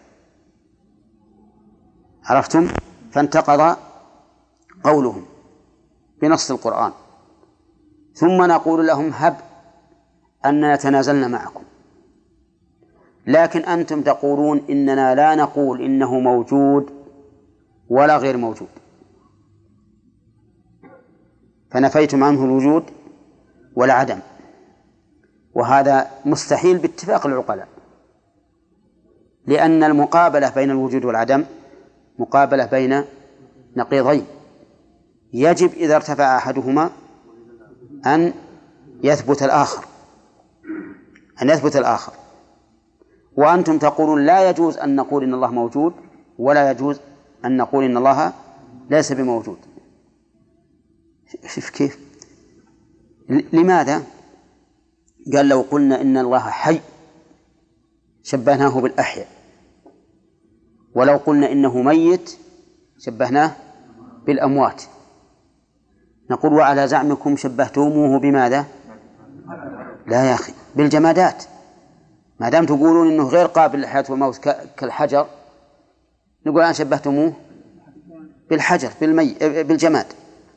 عرفتم؟ فانتقض قولهم بنص القرآن. ثم نقول لهم هب أننا تنازلنا معكم، لكن أنتم تقولون إننا لا نقول إنه موجود ولا غير موجود، فنفيتم عنه الوجود والعدم، وهذا مستحيل باتفاق العقلاء، لأن المقابلة بين الوجود والعدم مقابلة بين نقيضين، يجب إذا ارتفع أحدهما أن يثبت الآخر، وأنتم تقولون لا يجوز أن نقول إن الله موجود ولا يجوز أن نقول إن الله ليس بموجود. شوف كيف؟ لماذا؟ قال لو قلنا إن الله حي شبهناه بالأحياء، ولو قلنا إنه ميت شبهناه بالأموات. نقول وعلى زعمكم شبهتموه بماذا؟ لا يا أخي، بالجمادات. ما دام تقولون إنه غير قابل للحياة والموت كالحجر، نقول أنا شبهتموه بالحجر بالجماد.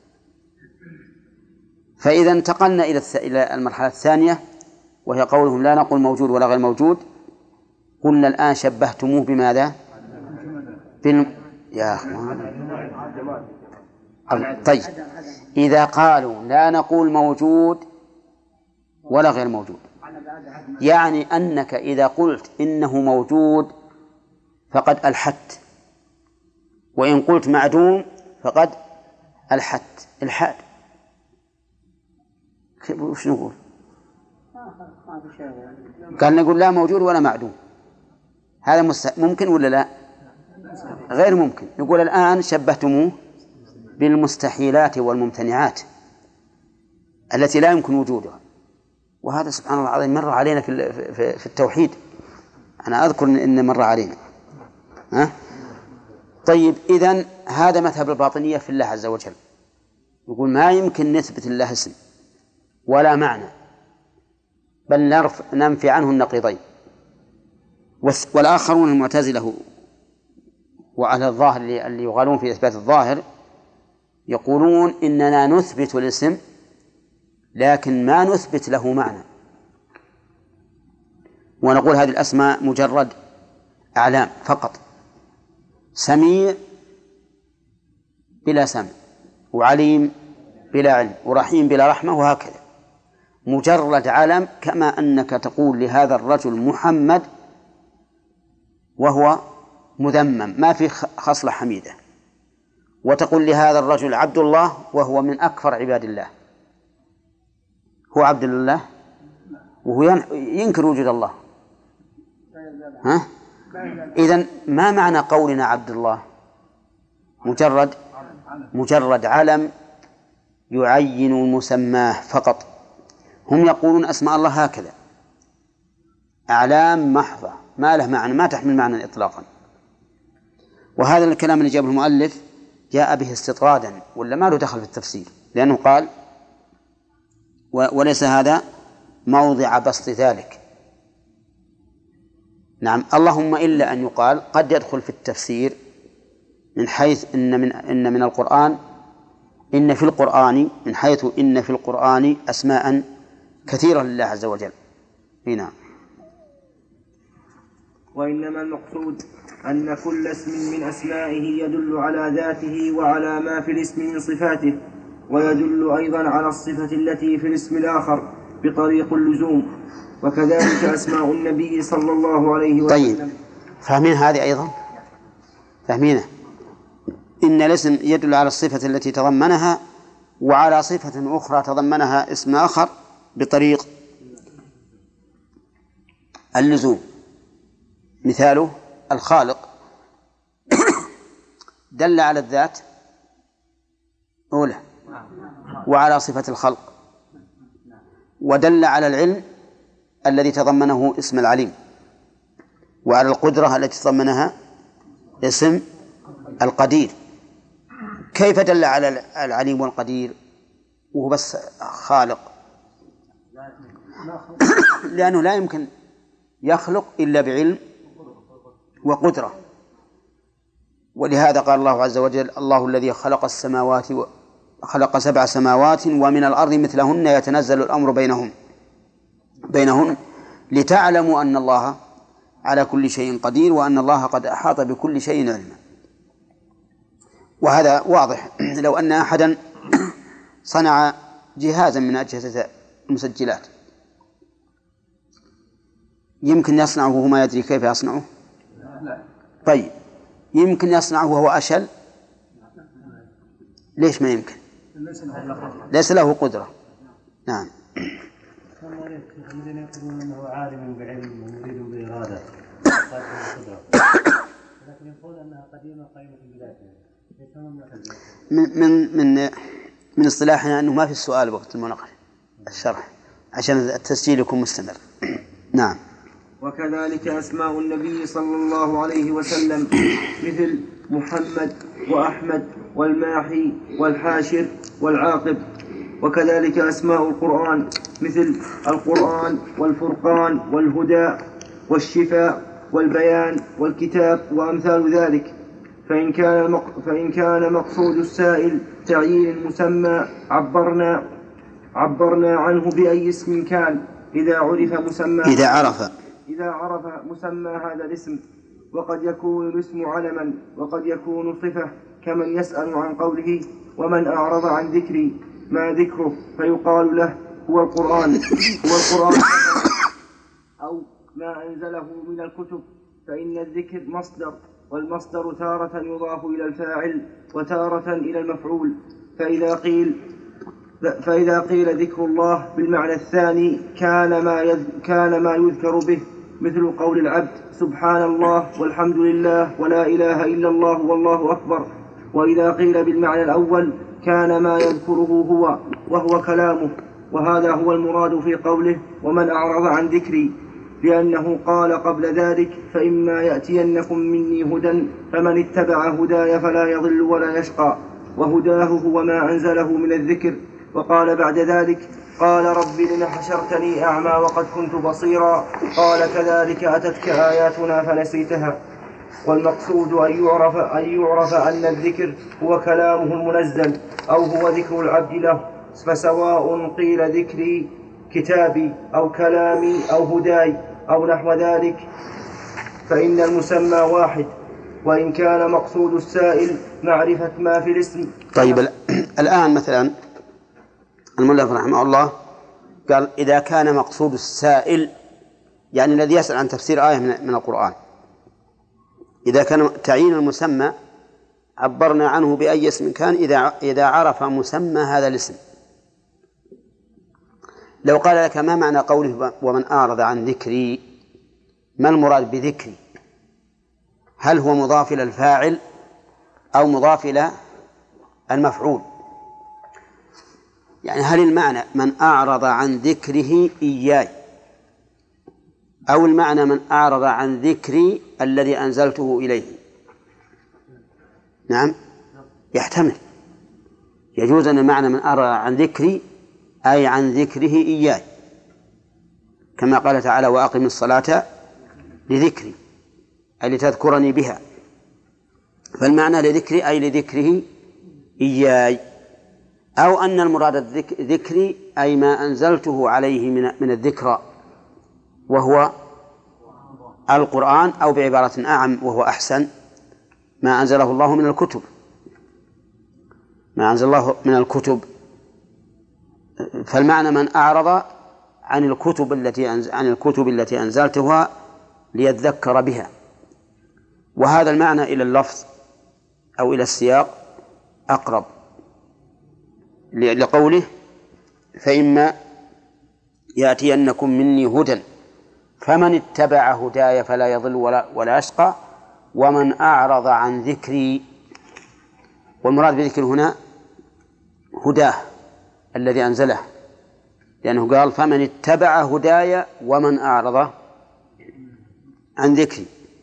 فإذا انتقلنا إلى المرحلة الثانية وهي قولهم لا نقول موجود ولا غير موجود، قلنا الآن شبهتموه بماذا؟ يا أخوان طيب، إذا قالوا لا نقول موجود ولا غير موجود، يعني أنك إذا قلت إنه موجود فقد ألحدت، وإن قلت معدوم فقد ألحدت الحاد. وش نقول؟ قال نقول لا موجود ولا معدوم، هذا ممكن ولا لا؟ غير ممكن. نقول الآن شبهتموه بالمستحيلات والممتنعات التي لا يمكن وجودها، وهذا سبحان الله العظيم مر علينا في التوحيد. أنا أذكر إن مر علينا. طيب، إذن هذا مذهب الباطنية في الله عز وجل، يقول ما يمكن نثبت الله اسم ولا معنى، بل ننفي عنه النقيضين. والآخرون المعتزلة وعلى الظاهر اللي يغالون في إثبات الظاهر يقولون إننا نثبت الاسم لكن ما نثبت له معنى، ونقول هذه الأسماء مجرد أعلام فقط، سميع بلا سمع، وعليم بلا علم، ورحيم بلا رحمة، وهكذا مجرد علم. كما أنك تقول لهذا الرجل محمد وهو مذمم ما في خصلة حميدة، وتقول لهذا الرجل عبد الله وهو من أكفر عباد الله، هو عبد الله وهو ينكر وجود الله. إذن ما معنى قولنا عبد الله؟ مجرد علم يعين مسماه فقط. هم يقولون أسماء الله هكذا أعلام محضة ما له معنى، ما تحمل معنى إطلاقا. وهذا الكلام اللي جابه المؤلف جاء به استطرادا ولا ما له دخل في التفسير، لأنه قال وليس هذا موضع بسط ذلك. نعم، اللهم إلا أن يقال قد يدخل في التفسير من حيث إن من القرآن إن في القرآن من حيث إن في القرآن أسماء كثيرة لله عز وجل. هنا وإنما المقصود أن كل اسم من أسمائه يدل على ذاته وعلى ما في الاسم من صفاته، ويدل أيضا على الصفة التي في الاسم الآخر بطريق اللزوم، وكذلك أسماء النبي صلى الله عليه وسلم. طيب، فاهمين هذه أيضا؟ فاهمينه؟ إن الاسم يدل على الصفة التي تضمنها وعلى صفة أخرى تضمنها اسم آخر بطريق اللزوم. مثاله الخالق دل على الذات أولى، وعلى صفة الخلق، ودل على العلم الذي تضمنه اسم العليم، وعلى القدرة التي تضمنها اسم القدير. كيف دل على العليم والقدير وهو بس خالق؟ لأنه لا يمكن يخلق إلا بعلم وقدرة. ولهذا قال الله عز وجل: الله الذي خلق خلق 7 سماوات ومن الأرض مثلهن يتنزل الأمر بينهن لتعلموا أن الله على كل شيء قدير وأن الله قد أحاط بكل شيء علما. وهذا واضح. لو أن أحدا صنع جهازا من أجهزة المسجلات يمكن يصنعه وهو ما يدري كيف يصنعه؟ طيب، يمكن يصنعه وهو أشل؟ ليش ما يمكن؟ ليس له قدرة. نعم. الذين يقولون أنه عالم بعلم ومريد بإرادة لكن يقول أنها قديمة قائمة بذاتها. من اصطلاحنا أنه ما في السؤال وقت المناقشة الشرح عشان التسجيل يكون مستمر. نعم. وكذلك أسماء النبي صلى الله عليه وسلم مثل محمد وأحمد والماحي والحاشر والعاقب. وكذلك أسماء القرآن مثل القرآن والفرقان والهدى والشفاء والبيان والكتاب وأمثال ذلك. فإن كان مقصود السائل تعيين المسمى عبرنا عنه بأي اسم كان إذا عرف مسمى هذا الاسم. وقد يكون الاسم علما وقد يكون صفة، كمن يسأل عن قوله: ومن أعرض عن ذكري ما ذكره، فيقال له: هو القرآن أو ما أنزله من الكتب. فإن الذكر مصدر، والمصدر تارة يضاف إلى الفاعل وتارة إلى المفعول. فإذا قيل ذكر الله بالمعنى الثاني كان ما يذكر به، مثل قول العبد: سبحان الله والحمد لله ولا إله إلا الله والله أكبر. وإذا قيل بالمعنى الأول كان ما يذكره هو وهو كلامه. وهذا هو المراد في قوله: ومن أعرض عن ذكري، لأنه قال قبل ذلك: فإما يأتينكم مني هدى فمن اتبع هداي فلا يضل ولا يشقى. وهداه هو ما أنزله من الذكر. وقال بعد ذلك: قال رب لم حشرتني أعمى وقد كنت بصيرا، قال كذلك أتتك آياتنا فنسيتها. والمقصود أن يعرف أن الذكر هو كلامه المنزل أو هو ذكر العبد له، فسواء قيل ذكري كتابي أو كلامي أو هداي أو نحو ذلك فإن المسمى واحد، وإن كان مقصود السائل معرفة ما في الاسم. طيب، الآن مثلا المؤلف رحمه الله قال: إذا كان مقصود السائل، يعني الذي يسأل عن تفسير آية من القرآن، إذا كان تعيين المسمى عبرنا عنه بأي اسم كان إذا عرف مسمى هذا الاسم. لو قال لك: ما معنى قوله ومن أعرض عن ذكري؟ ما المراد بذكري؟ هل هو مضاف إلى الفاعل أو مضاف إلى المفعول؟ يعني هل المعنى من أعرض عن ذكره إياي، أو المعنى من أعرض عن ذكري الذي أنزلته إليه؟ نعم، يحتمل. يجوز أن المعنى من أعرض عن ذكري أي عن ذكره إياي، كما قال تعالى: وأقم الصلاة لذكري، أي لتذكرني بها. فالمعنى لذكري أي لذكره إياي، أو أن المراد ذكري أي ما أنزلته عليه من الذكرى وهو القرآن، أو بعبارة أعم وهو أحسن: ما أنزله الله من الكتب، ما أنزل الله من الكتب. فالمعنى من أعرض عن الكتب التي أنزلتها ليذكر بها. وهذا المعنى إلى اللفظ أو إلى السياق أقرب، لقوله: فإما يأتينكم مني هدى فمن اتبع هداي فلا يضل ولا يشقى ومن أعرض عن ذكري والمراد بذكر هنا هداه الذي أنزله، لأنه قال فمن اتبع هداي ومن أعرض عن ذكري،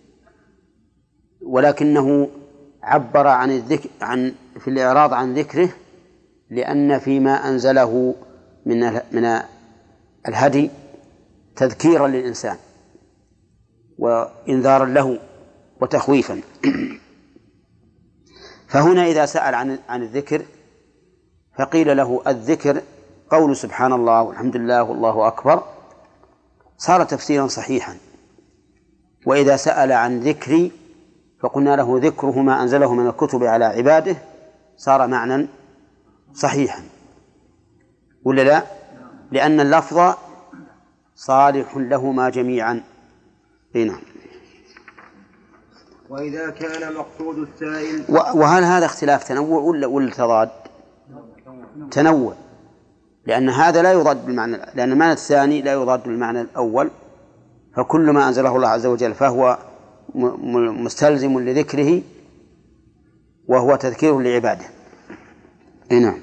ولكنه عبر عن الذكر في الإعراض عن ذكره لأن فيما أنزله من الهدي تذكيرا للإنسان وإنذارا له وتخويفا. فهنا إذا سأل عن الذكر فقيل له الذكر قول سبحان الله والحمد لله والله أكبر، صار تفسيرا صحيحا. وإذا سأل عن ذكري فقلنا له ذكره ما أنزله من الكتب على عباده، صار معنى صحيحا ولا لا؟ لأن اللفظ صالح لهما جميعا. هنا وإذا كان مقصود السائل وهل هذا اختلاف تنوع ولا تضاد؟ تنوع، لأن هذا لا يضاد بالمعنى، لأن المعنى الثاني لا يضاد بالمعنى الأول، فكل ما أنزله الله عز وجل فهو مستلزم لذكره وهو تذكير لعباده. نعم.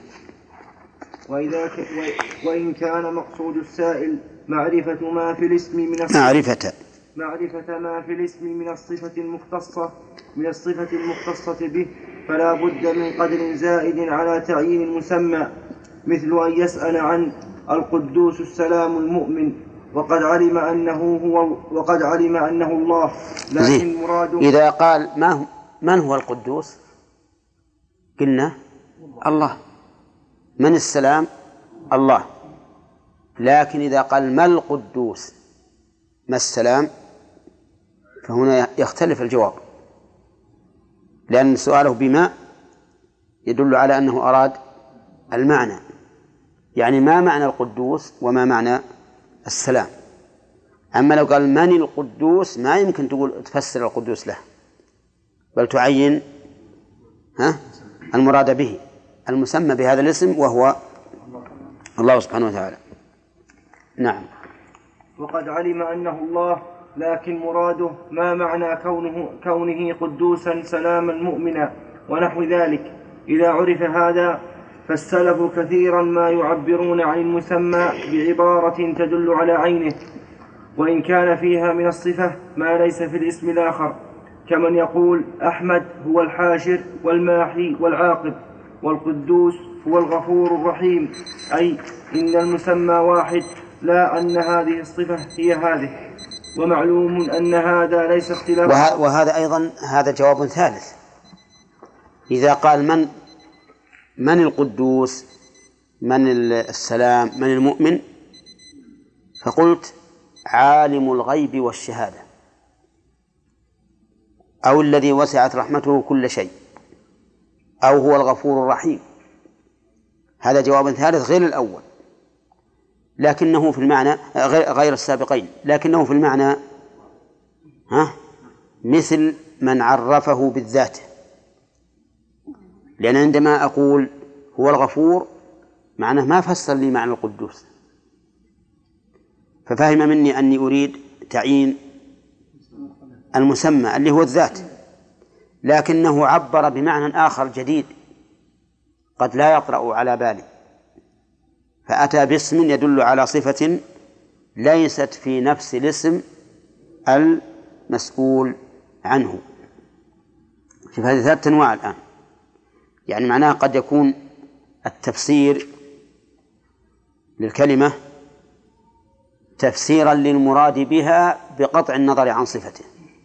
وإن كان مقصود السائل معرفة ما في الاسم من معرفة ما في الاسم من الصفة المختصة به، فلا بد من قدر زائد على تعيين المسمى، مثل أن يسأل عن القدوس السلام المؤمن وقد علم أنه الله، لكن مراده إذا قال من هو القدوس قلنا الله، من السلام الله، لكن إذا قال ما القدوس ما السلام فهنا يختلف الجواب، لأن سؤاله بما يدل على أنه أراد المعنى، يعني ما معنى القدوس وما معنى السلام. أما لو قال من القدوس ما يمكن تفسر القدوس له، بل تعين المراد به المسمى بهذا الاسم وهو الله سبحانه وتعالى. نعم. وقد علم أنه الله، لكن مراده ما معنى كونه قدوسا سلاما مؤمنا ونحو ذلك. إذا عرف هذا فالسلف كثيرا ما يعبرون عن المسمى بعبارة تدل على عينه، وإن كان فيها من الصفة ما ليس في الاسم الآخر، كمن يقول أحمد هو الحاشر والماحي والعاقب، والقدوس هو الغفور الرحيم، أي إن المسمى واحد، لا أن هذه الصفة هي هذه. ومعلوم أن هذا ليس اختلاف. وهذا أيضا هذا جواب ثالث. إذا قال من القدوس من السلام من المؤمن، فقلت عالم الغيب والشهادة، أو الذي وسعت رحمته كل شيء، أو هو الغفور الرحيم، هذا جواب ثالث غير الأول، لكنه في المعنى غير السابقين، لكنه في المعنى مثل من عرفه بالذات. لأن عندما أقول هو الغفور معناه ما فسر لي معنى القدوس، ففهم مني أني أريد تعيين المسمى اللي هو الذات، لكنه عبر بمعنى آخر جديد قد لا يطرأ على بالي، فأتى باسم يدل على صفة ليست في نفس الاسم المسؤول عنه. شوف هذه 3 أنواع الآن، يعني معناها قد يكون التفسير للكلمة تفسيرا للمراد بها بقطع النظر عن صفته،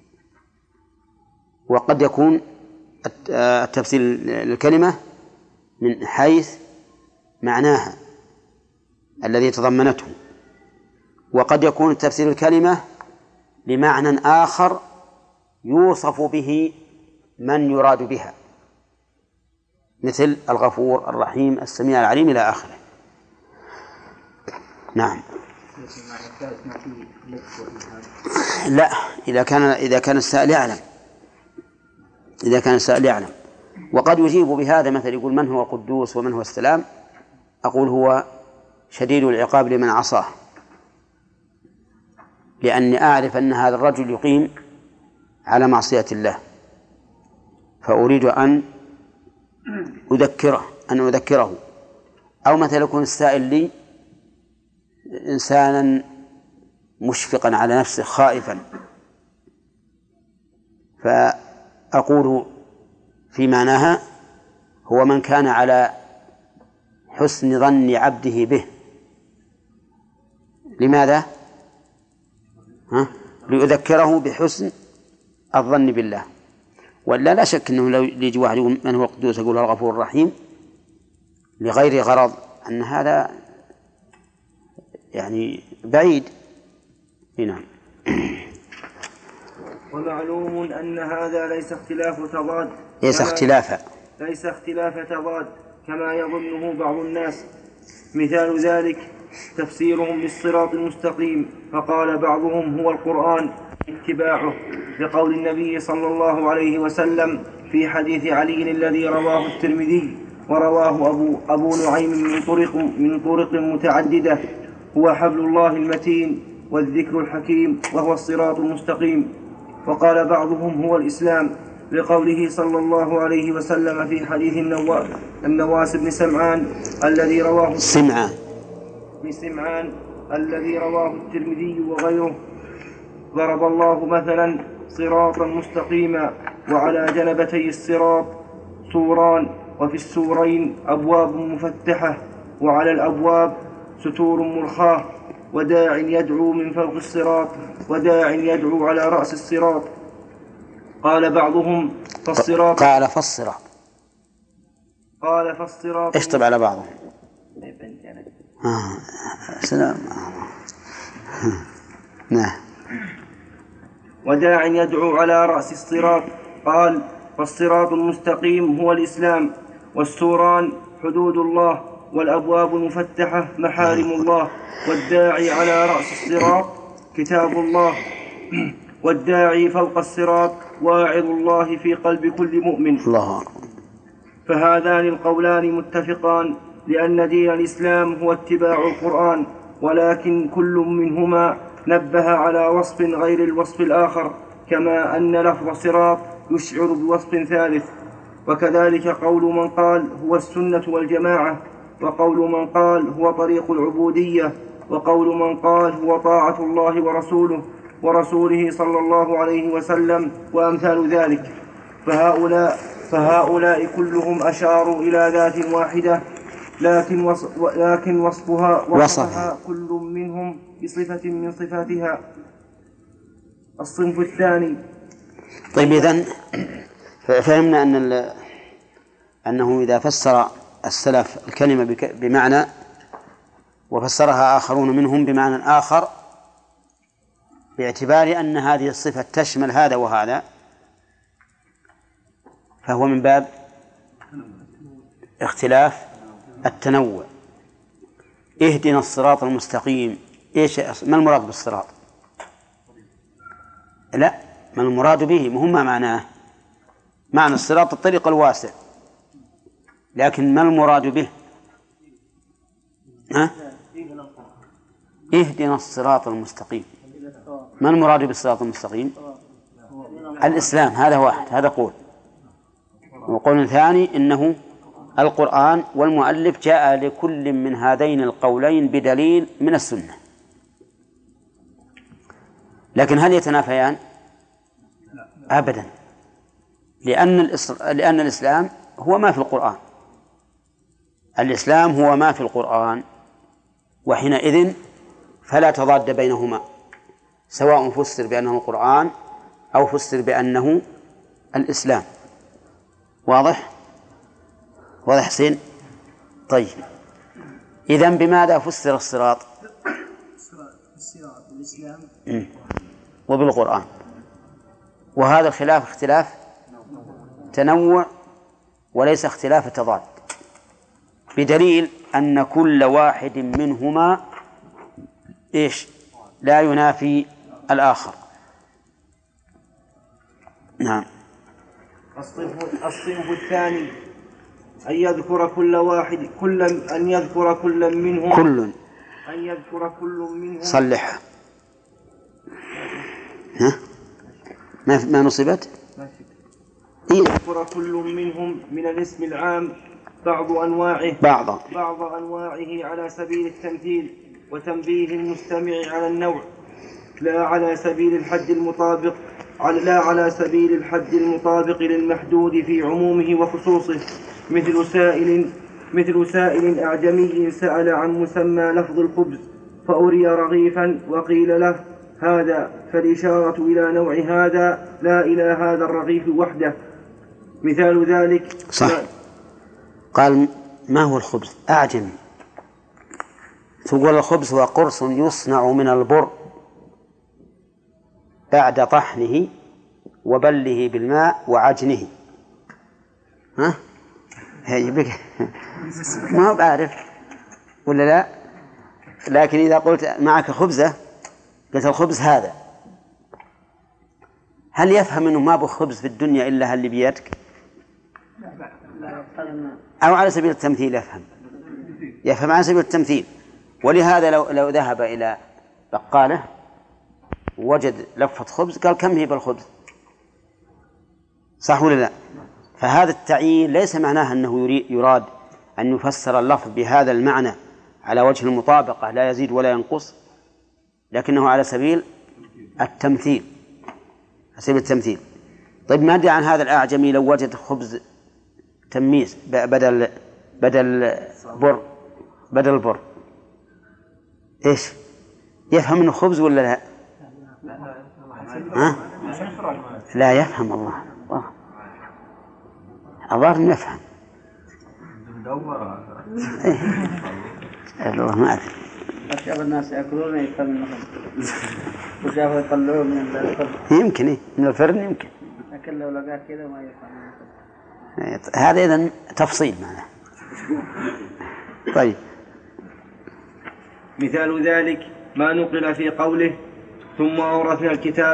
وقد يكون التفسير للكلمة من حيث معناها الذي تضمنته، وقد يكون التفسير الكلمة لمعنى آخر يوصف به من يراد بها، مثل الغفور الرحيم السميع العليم إلى آخره. نعم. لا، إذا كان السائل يعلم، إذا كان السائل يعلم. وقد يجيب بهذا مثل يقول من هو القدوس ومن هو السلام، أقول هو شديد العقاب لمن عصاه، لأني أعرف أن هذا الرجل يقيم على معصية الله، فأريد أن أذكره، أو مثلا يكون السائل لي إنسانا مشفقا على نفسه خائفا، فأقول في معناها هو من كان على حسن ظن عبده به. لماذا؟ ليذكره بحسن الظن بالله. ولا لا شك أنه لو يجي واحد يقول من هو القدوس يقول الغفور الرحيم لغير غرض، أن هذا يعني بعيد. نعم. ومعلوم أن هذا ليس اختلاف تضاد، ليس اختلاف تضاد كما يظنه بعض الناس. مثال ذلك تفسيرهم للصراط المستقيم، فقال بعضهم هو القرآن اتباعه، لقول النبي صلى الله عليه وسلم في حديث علي الذي رواه الترمذي ورواه أبو نعيم من طرق متعددة: هو حبل الله المتين والذكر الحكيم وهو الصراط المستقيم. وقال بعضهم هو الإسلام، لقوله صلى الله عليه وسلم في حديث النواس بن سمعان الذي رواه الترمذي وغيره: ضرب الله مثلا صراطا مستقيما وعلى جنبتي الصراط سوران وفي السورين أبواب مفتحة وعلى الأبواب ستور مرخاة وداع يدعو من فوق الصراط وداع يدعو على رأس الصراط. قال بعضهم فالصراط اشطب على بعضهم. سلام. نعم. وداع يدعو على رأس الصراط. قال فالصراط المستقيم هو الإسلام، والسوران حدود الله، والأبواب المفتحة محارم الله، والداعي على رأس الصراط كتاب الله، والداعي فوق الصراط واعظ الله في قلب كل مؤمن. الله أكبر. فهذان القولان متفقان، لأن دين الإسلام هو اتباع القرآن، ولكن كل منهما نبه على وصف غير الوصف الآخر، كما أن لفظ صراط يشعر بوصف ثالث. وكذلك قول من قال هو السنة والجماعة، وقول من قال هو طريق العبودية، وقول من قال هو طاعة الله ورسوله صلى الله عليه وسلم، وأمثال ذلك. فهؤلاء كلهم أشاروا إلى ذات واحدة، لكن وصفها كل منهم بصفة من صفاتها. الصنف الثاني. طيب، إذن فهمنا أنه إذا فسر السلف الكلمة بمعنى وفسرها آخرون منهم بمعنى آخر، باعتبار أن هذه الصفة تشمل هذا وهذا، فهو من باب اختلاف التنوع. اهدنا الصراط المستقيم، ما المراد بالصراط؟ لا، ما المراد به مهم ما معناه. معنى الصراط الطريق الواسع، لكن ما المراد به؟ اهدنا الصراط المستقيم. ما المراد بالصراط المستقيم؟ الإسلام. هذا واحد، هذا قول. وقول ثاني إنه القرآن، والمؤلف جاء لكل من هذين القولين بدليل من السنة. لكن هل يتنافيان؟ أبدا، لأن الإسلام هو ما في القرآن. الإسلام هو ما في القرآن، وحينئذ فلا تضاد بينهما، سواء فسر بأنه القرآن أو فسر بأنه الإسلام. واضح حسين؟ طيب، إذن بماذا فسر الصراط؟ الصراط بالإسلام وبالقرآن. وهذا الخلاف اختلاف تنوع وليس اختلاف تضاد، بدليل أن كل واحد منهما لا ينافي الآخر. نعم. الصنف الثاني أن يذكر كل منهم صلح. ما نصبت؟ ذكر كل منهم من الاسم العام بعض أنواعه على سبيل التمثيل وتنبيه المستمع على النوع، لا على سبيل الحد المطابق للمحدود في عمومه وخصوصه، مثل سائل أعجمي سأل عن مسمى لفظ الخبز فأري رغيفا وقيل له هذا، فالإشارة إلى نوع هذا لا إلى هذا الرغيف وحده. مثال ذلك صح. قال ما هو الخبز؟ أعجمي. تقول الخبز هو قرص يصنع من البر بعد طحنه وبله بالماء وعجنه. ها؟ ما بعرف ولا لا، لكن إذا قلت معك خبزة قلت الخبز هذا، هل يفهم أنه ما بخبز في الدنيا إلا اللي بيدك؟ أو على سبيل التمثيل يفهم على سبيل التمثيل. ولهذا لو ذهب إلى بقالة وجد لفة خبز قال كم هي بالخبز؟ صح ولا لا؟ فهذا التعيين ليس معناه أنه يراد أن يفسر اللفظ بهذا المعنى على وجه المطابقة لا يزيد ولا ينقص، لكنه على سبيل التمثيل. طيب ما أدري عن هذا الأعجمي لو وجد خبز تميز بدل البر إيش يفهم أنه خبز ولا لا؟ لا يفهم. الله الظاهر يفهم. الله ما أدري. أشياء الناس يأكلون يفهم النخل وجاءوا يطلعوا من الفرن. يمكن من الفرن يمكن. لكن لو لقاه كذا ما يفهم. هذا إذن تفصيل معنا. طيب مثال ذلك ما نقل في قوله ثم أورثنا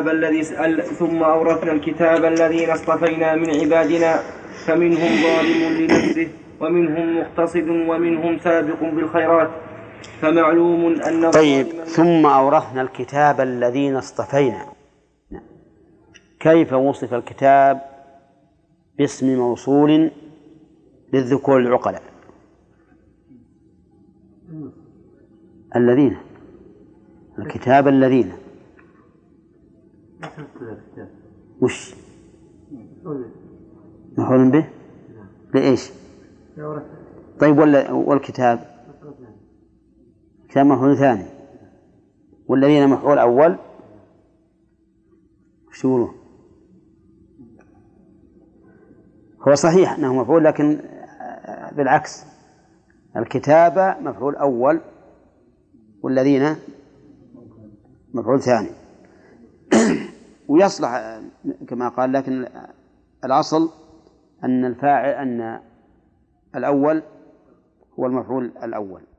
الكتاب الذين اصطفينا من عبادنا فمنهم ظالم لنفسه ومنهم مقتصد ومنهم سابق بالخيرات. فمعلوم أن طيب ثم أورثنا الكتاب الذين اصطفينا، كيف وصف الكتاب باسم موصول للذكور العقلاء؟ الذين الكتاب الذين وش مفعول به لإيش؟ طيب والكتاب كتاب مفعول ثاني والذين مفعول أول. وش يقولون؟ هو صحيح أنه مفعول لكن بالعكس، الكتابة مفعول أول والذين مفعول ثاني. ويصلح كما قال، لكن الأصل أن الفاعل أن الأول هو المفعول الأول.